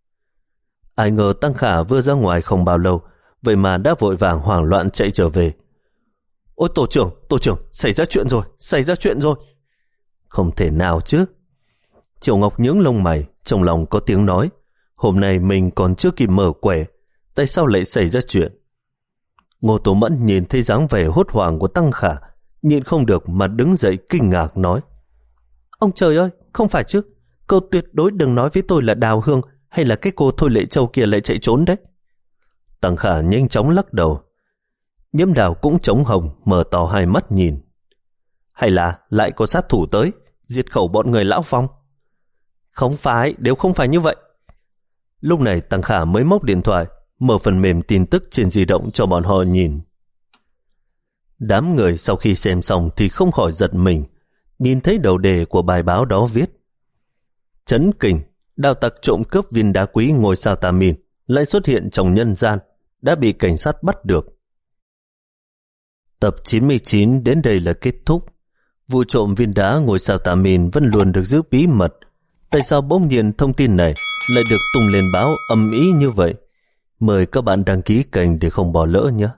Ai ngờ Tăng Khả vừa ra ngoài không bao lâu, vậy mà đã vội vàng hoảng loạn chạy trở về. Ôi tổ trưởng, tổ trưởng, xảy ra chuyện rồi, xảy ra chuyện rồi. Không thể nào chứ. Triệu Ngọc nhướng lông mày, trong lòng có tiếng nói, hôm nay mình còn chưa kịp mở quẻ, tại sao lại xảy ra chuyện? Ngô Tố Mẫn nhìn thấy dáng vẻ hốt hoảng của Tăng Khả, nhịn không được mà đứng dậy kinh ngạc nói: Ông trời ơi, không phải chứ, cậu tuyệt đối đừng nói với tôi là Đào Hương hay là cái cô Thôi Lệ Châu kia lại chạy trốn đấy? Tăng Khả nhanh chóng lắc đầu. Nhiễm Đào cũng trống hồng, mở to hai mắt nhìn. Hay là lại có sát thủ tới, diệt khẩu bọn người Lão Phong? Không phải, đều không phải như vậy. Lúc này Tăng Khả mới móc điện thoại, mở phần mềm tin tức trên di động cho bọn họ nhìn. Đám người sau khi xem xong thì không khỏi giật mình, nhìn thấy đầu đề của bài báo đó viết: Chấn kinh, đạo tặc trộm cướp viên đá quý ngôi sao Tà Min lại xuất hiện trong nhân gian, đã bị cảnh sát bắt được. Tập chín mươi chín đến đây là kết thúc. Vụ trộm viên đá ngôi sao Tà Min vẫn luôn được giữ bí mật. Tại sao bỗng nhiên thông tin này lại được tung lên báo ầm ĩ như vậy? Mời các bạn đăng ký kênh để không bỏ lỡ nhé.